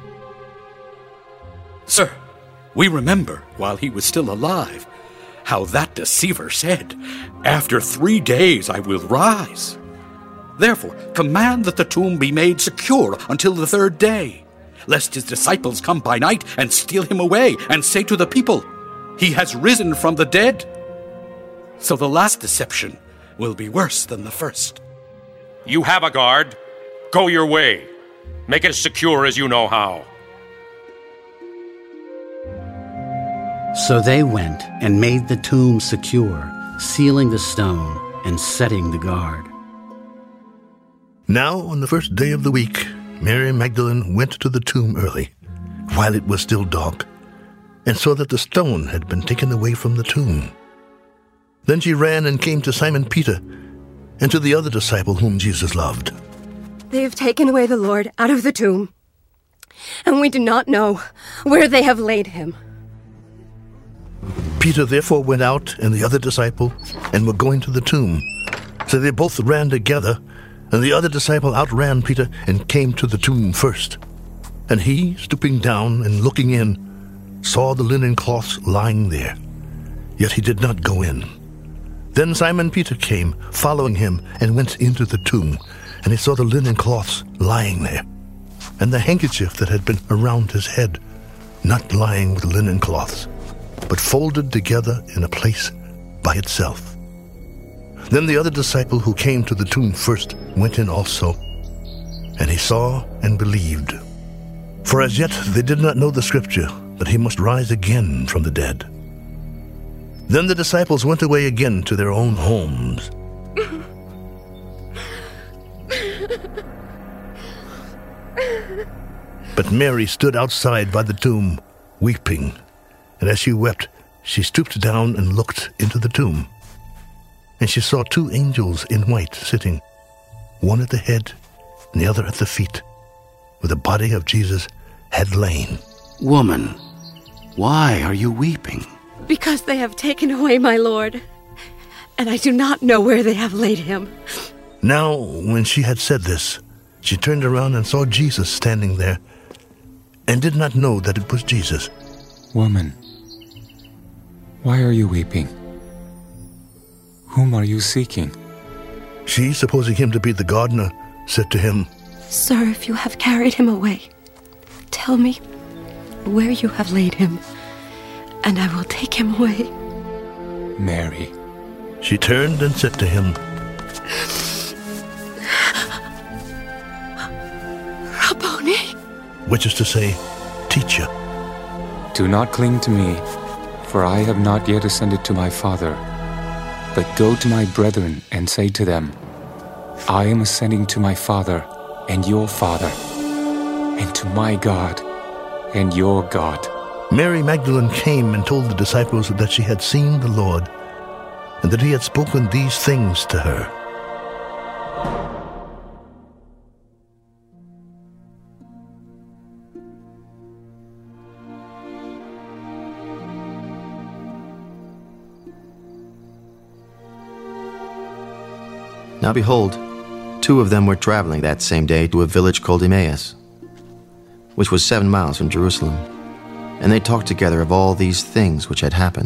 [SPEAKER 26] Sir, we remember, while he was still alive, how that deceiver said, "After 3 days I will rise." Therefore, command that the tomb be made secure until the 3rd day, lest his disciples come by night and steal him away and say to the people, "He has risen from the dead." So the last deception will be worse than the first.
[SPEAKER 22] You have a guard. Go your way. Make it as secure as you know how.
[SPEAKER 1] So they went and made the tomb secure, sealing the stone and setting the guard.
[SPEAKER 15] Now, on the first day of the week, Mary Magdalene went to the tomb early, while it was still dark, and saw that the stone had been taken away from the tomb. Then she ran and came to Simon Peter and to the other disciple whom Jesus loved.
[SPEAKER 11] They have taken away the Lord out of the tomb, and we do not know where they have laid him.
[SPEAKER 15] Peter therefore went out and the other disciple and were going to the tomb. So they both ran together, and the other disciple outran Peter and came to the tomb first. And he, stooping down and looking in, saw the linen cloths lying there, yet he did not go in. Then Simon Peter came, following him, and went into the tomb, and he saw the linen cloths lying there, and the handkerchief that had been around his head, not lying with linen cloths, but folded together in a place by itself. Then the other disciple who came to the tomb first went in also, and he saw and believed. For as yet they did not know the scripture, that he must rise again from the dead. Then the disciples went away again to their own homes. But Mary stood outside by the tomb, weeping, and as she wept, she stooped down and looked into the tomb. And she saw 2 angels in white sitting, one at the head and the other at the feet, where the body of Jesus had lain.
[SPEAKER 1] Woman, why are you weeping?
[SPEAKER 11] Because they have taken away my Lord, and I do not know where they have laid him.
[SPEAKER 15] Now, when she had said this, she turned around and saw Jesus standing there, and did not know that it was Jesus.
[SPEAKER 2] Woman, why are you weeping? Whom are you seeking?
[SPEAKER 15] She, supposing him to be the gardener, said to him,
[SPEAKER 11] Sir, if you have carried him away, tell me where you have laid him, and I will take him away.
[SPEAKER 2] Mary.
[SPEAKER 15] She turned and said to him,
[SPEAKER 11] Rabboni,
[SPEAKER 15] which is to say, Teacher.
[SPEAKER 2] Do not cling to me, for I have not yet ascended to my Father. But go to my brethren and say to them, I am ascending to my Father and your Father, and to my God and your God.
[SPEAKER 15] Mary Magdalene came and told the disciples that she had seen the Lord, and that he had spoken these things to her.
[SPEAKER 5] Now behold, 2 of them were traveling that same day to a village called Emmaus, which was 7 miles from Jerusalem, and they talked together of all these things which had happened.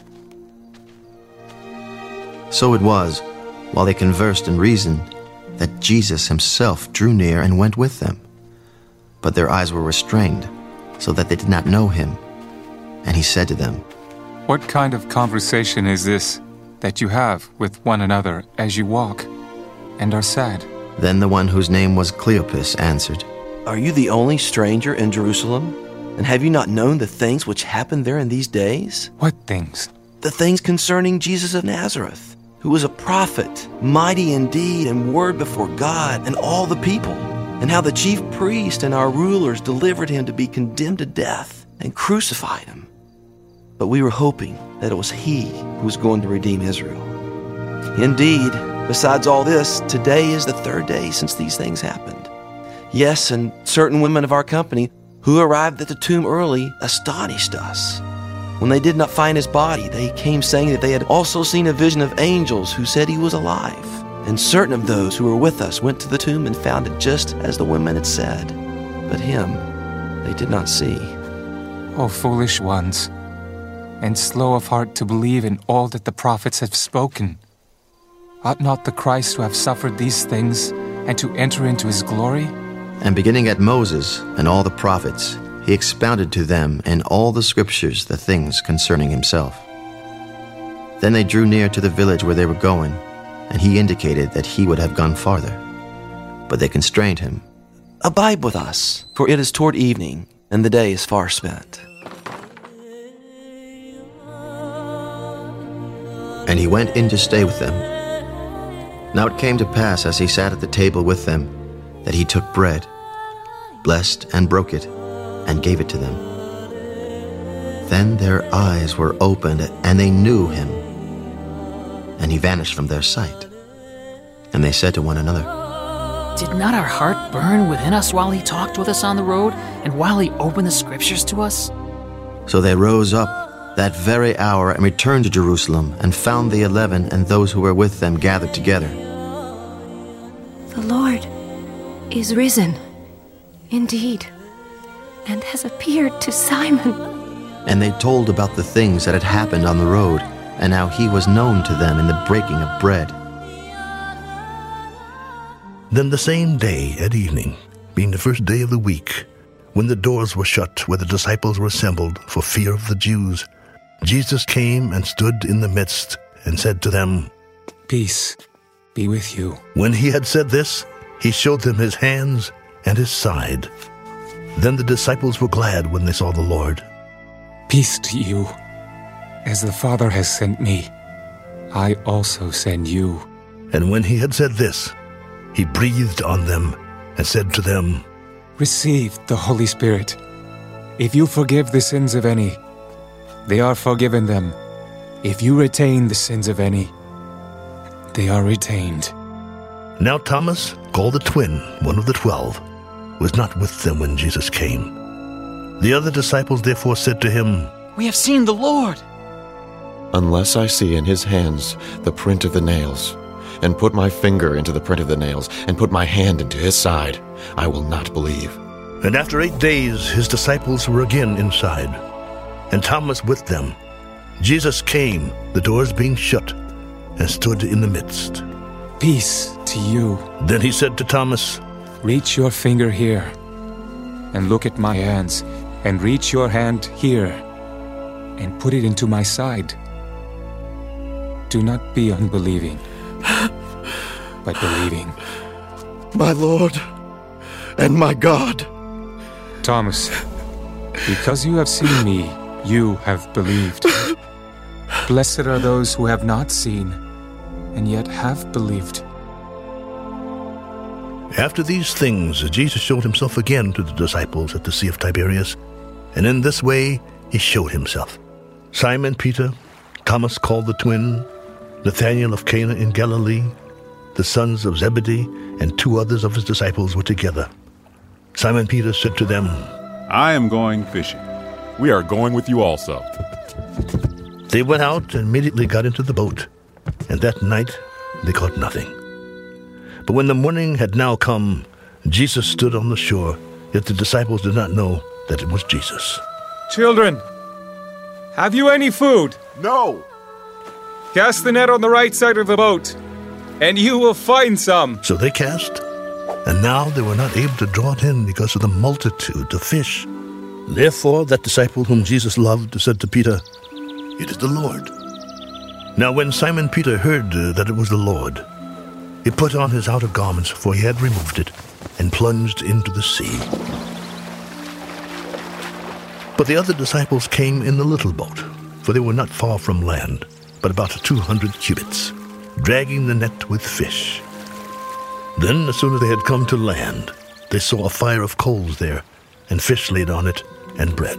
[SPEAKER 5] So it was, while they conversed and reasoned, that Jesus himself drew near and went with them. But their eyes were restrained, so that they did not know him. And he said to them,
[SPEAKER 2] What kind of conversation is this that you have with one another as you walk and are sad?
[SPEAKER 5] Then the one whose name was Cleopas answered,
[SPEAKER 12] Are you the only stranger in Jerusalem? And have you not known the things which happened there in these days?
[SPEAKER 2] What things?
[SPEAKER 12] The things concerning Jesus of Nazareth, who was a prophet, mighty in deed and word before God and all the people, and how the chief priest and our rulers delivered him to be condemned to death and crucified him. But we were hoping that it was he who was going to redeem Israel. Indeed, besides all this, today is the 3rd day since these things happened. Yes, and certain women of our company who arrived at the tomb early astonished us. When they did not find his body, they came saying that they had also seen a vision of angels who said he was alive. And certain of those who were with us went to the tomb and found it just as the women had said. But him they did not see.
[SPEAKER 2] O foolish ones, and slow of heart to believe in all that the prophets have spoken. Ought not the Christ to have suffered these things and to enter into his glory?
[SPEAKER 5] And beginning at Moses and all the prophets, he expounded to them in all the scriptures the things concerning himself. Then they drew near to the village where they were going, and he indicated that he would have gone farther. But they constrained him.
[SPEAKER 12] Abide with us, for it is toward evening, and the day is far spent.
[SPEAKER 5] and he went in to stay with them. Now it came to pass, as he sat at the table with them, that he took bread, blessed and broke it, and gave it to them. Then their eyes were opened, and they knew him, and he vanished from their sight. And they said to one another,
[SPEAKER 13] Did not our heart burn within us while he talked with us on the road, and while he opened the scriptures to us?
[SPEAKER 5] So they rose up that very hour and returned to Jerusalem, and found the 11 and those who were with them gathered together.
[SPEAKER 11] The Lord is risen, indeed, and has appeared to Simon.
[SPEAKER 5] And they told about the things that had happened on the road, and how he was known to them in the breaking of bread.
[SPEAKER 15] Then the same day at evening, being the first day of the week, when the doors were shut where the disciples were assembled for fear of the Jews, Jesus came and stood in the midst and said to them,
[SPEAKER 2] Peace be with you.
[SPEAKER 15] When he had said this, he showed them his hands and his side. Then the disciples were glad when they saw the Lord.
[SPEAKER 2] Peace to you. As the Father has sent me, I also send you.
[SPEAKER 15] And when he had said this, he breathed on them and said to them,
[SPEAKER 2] Receive the Holy Spirit. If you forgive the sins of any, they are forgiven them. If you retain the sins of any, they are retained.
[SPEAKER 15] Now Thomas, called the twin, one of the 12, was not with them when Jesus came. The other disciples therefore said to him,
[SPEAKER 24] We have seen the Lord.
[SPEAKER 14] Unless I see in his hands the print of the nails, and put my finger into the print of the nails, and put my hand into his side, I will not believe.
[SPEAKER 15] And after 8 days his disciples were again inside, and Thomas with them. Jesus came, the doors being shut, and stood in the midst.
[SPEAKER 2] Peace to you.
[SPEAKER 15] Then he said to Thomas,
[SPEAKER 2] Reach your finger here, and look at my hands, and reach your hand here, and put it into my side. Do not be unbelieving, but believing.
[SPEAKER 14] My Lord and my God.
[SPEAKER 2] Thomas, because you have seen me, you have believed. Blessed are those who have not seen, and yet have believed.
[SPEAKER 15] After these things, Jesus showed himself again to the disciples at the Sea of Tiberias, and in this way he showed himself. Simon Peter, Thomas called the twin, Nathanael of Cana in Galilee, the sons of Zebedee, and 2 others of his disciples were together. Simon Peter said to them,
[SPEAKER 8] I am going fishing. We are going with you also.
[SPEAKER 15] They went out and immediately got into the boat, and that night they caught nothing. But when the morning had now come, Jesus stood on the shore, yet the disciples did not know that it was Jesus.
[SPEAKER 2] Children, have you any food?
[SPEAKER 8] No.
[SPEAKER 2] Cast the net on the right side of the boat, and you will find some.
[SPEAKER 15] So they cast, and now they were not able to draw it in because of the multitude of fish. Therefore that disciple whom Jesus loved said to Peter, It is the Lord. Now when Simon Peter heard that it was the Lord, he put on his outer garments, for he had removed it, and plunged into the sea. But the other disciples came in the little boat, for they were not far from land, but about 200 cubits, dragging the net with fish. Then, as soon as they had come to land, they saw a fire of coals there, and fish laid on it, and bread.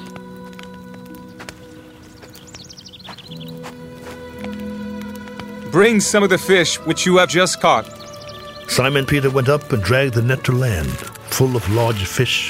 [SPEAKER 2] Bring some of the fish which you have just caught.
[SPEAKER 15] Simon Peter went up and dragged the net to land, full of large fish,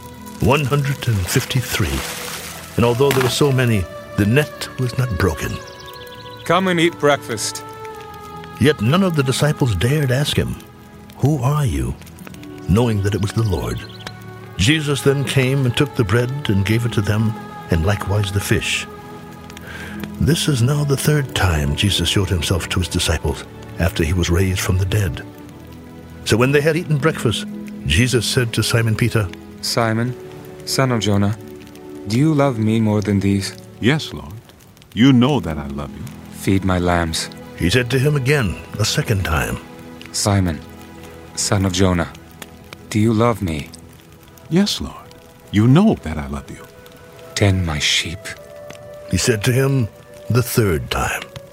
[SPEAKER 15] 153. And although there were so many, the net was not broken.
[SPEAKER 2] Come and eat breakfast.
[SPEAKER 15] Yet none of the disciples dared ask him, Who are you? Knowing that it was the Lord. Jesus then came and took the bread and gave it to them, and likewise the fish. This is now the 3rd time Jesus showed himself to his disciples after he was raised from the dead. So when they had eaten breakfast, Jesus said to Simon Peter,
[SPEAKER 2] Simon, son of Jonah, do you love me more than these?
[SPEAKER 8] Yes, Lord. You know that I love you.
[SPEAKER 2] Feed my lambs.
[SPEAKER 15] He said to him again, a 2nd time,
[SPEAKER 2] Simon, son of Jonah, do you love me?
[SPEAKER 8] Yes, Lord. You know that I love you.
[SPEAKER 2] Tend my sheep.
[SPEAKER 15] He said to him the 3rd time,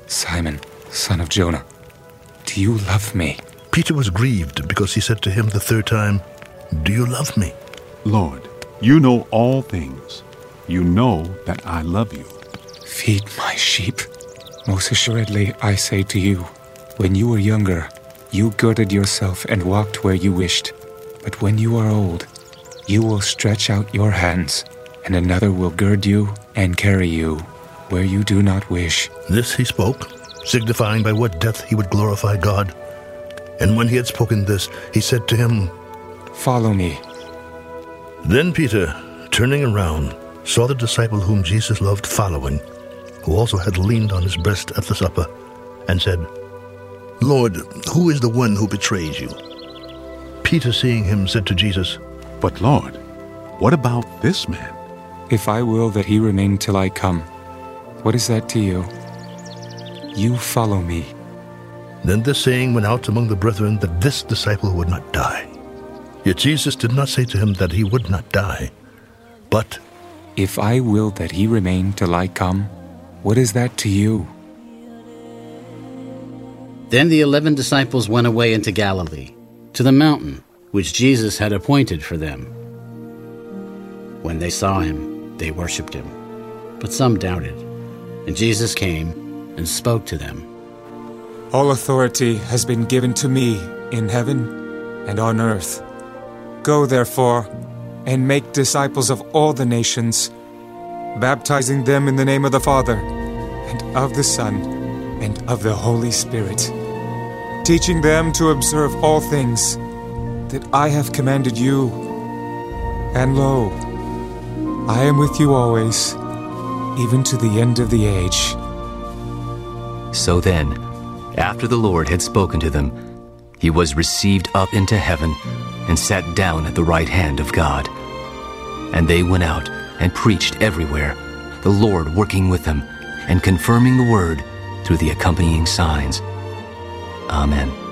[SPEAKER 2] Simon, son of Jonah, do you love me?
[SPEAKER 15] Peter was grieved because he said to him the third time, "Do you love me?"
[SPEAKER 8] Lord, you know all things. You know that I love you.
[SPEAKER 2] Feed my sheep. Most assuredly, I say to you, when you were younger, you girded yourself and walked where you wished. But when you are old, you will stretch out your hands, and another will gird you and carry you where you do not wish.
[SPEAKER 15] This he spoke, signifying by what death he would glorify God. And when he had spoken this, he said to him,
[SPEAKER 2] "Follow me."
[SPEAKER 15] Then Peter, turning around, saw the disciple whom Jesus loved following, who also had leaned on his breast at the supper, and said, "Lord, who is the one who betrays you?" Peter, seeing him, said to Jesus,
[SPEAKER 8] "But Lord, what about this man?"
[SPEAKER 2] If I will that he remain till I come, what is that to you? You follow me.
[SPEAKER 15] Then this saying went out among the brethren that this disciple would not die. Yet Jesus did not say to him that he would not die, but,
[SPEAKER 2] If I will that he remain till I come, what is that to you?
[SPEAKER 1] Then the 11 disciples went away into Galilee, to the mountain which Jesus had appointed for them. When they saw him, they worshipped him, but some doubted. And Jesus came and spoke to them.
[SPEAKER 2] All authority has been given to me in heaven and on earth. Go, therefore, and make disciples of all the nations, baptizing them in the name of the Father, and of the Son, and of the Holy Spirit, teaching them to observe all things that I have commanded you. And lo, I am with you always, even to the end of the age.
[SPEAKER 7] So then, after the Lord had spoken to them, he was received up into heaven and sat down at the right hand of God. And they went out and preached everywhere, the Lord working with them and confirming the word through the accompanying signs. Amen.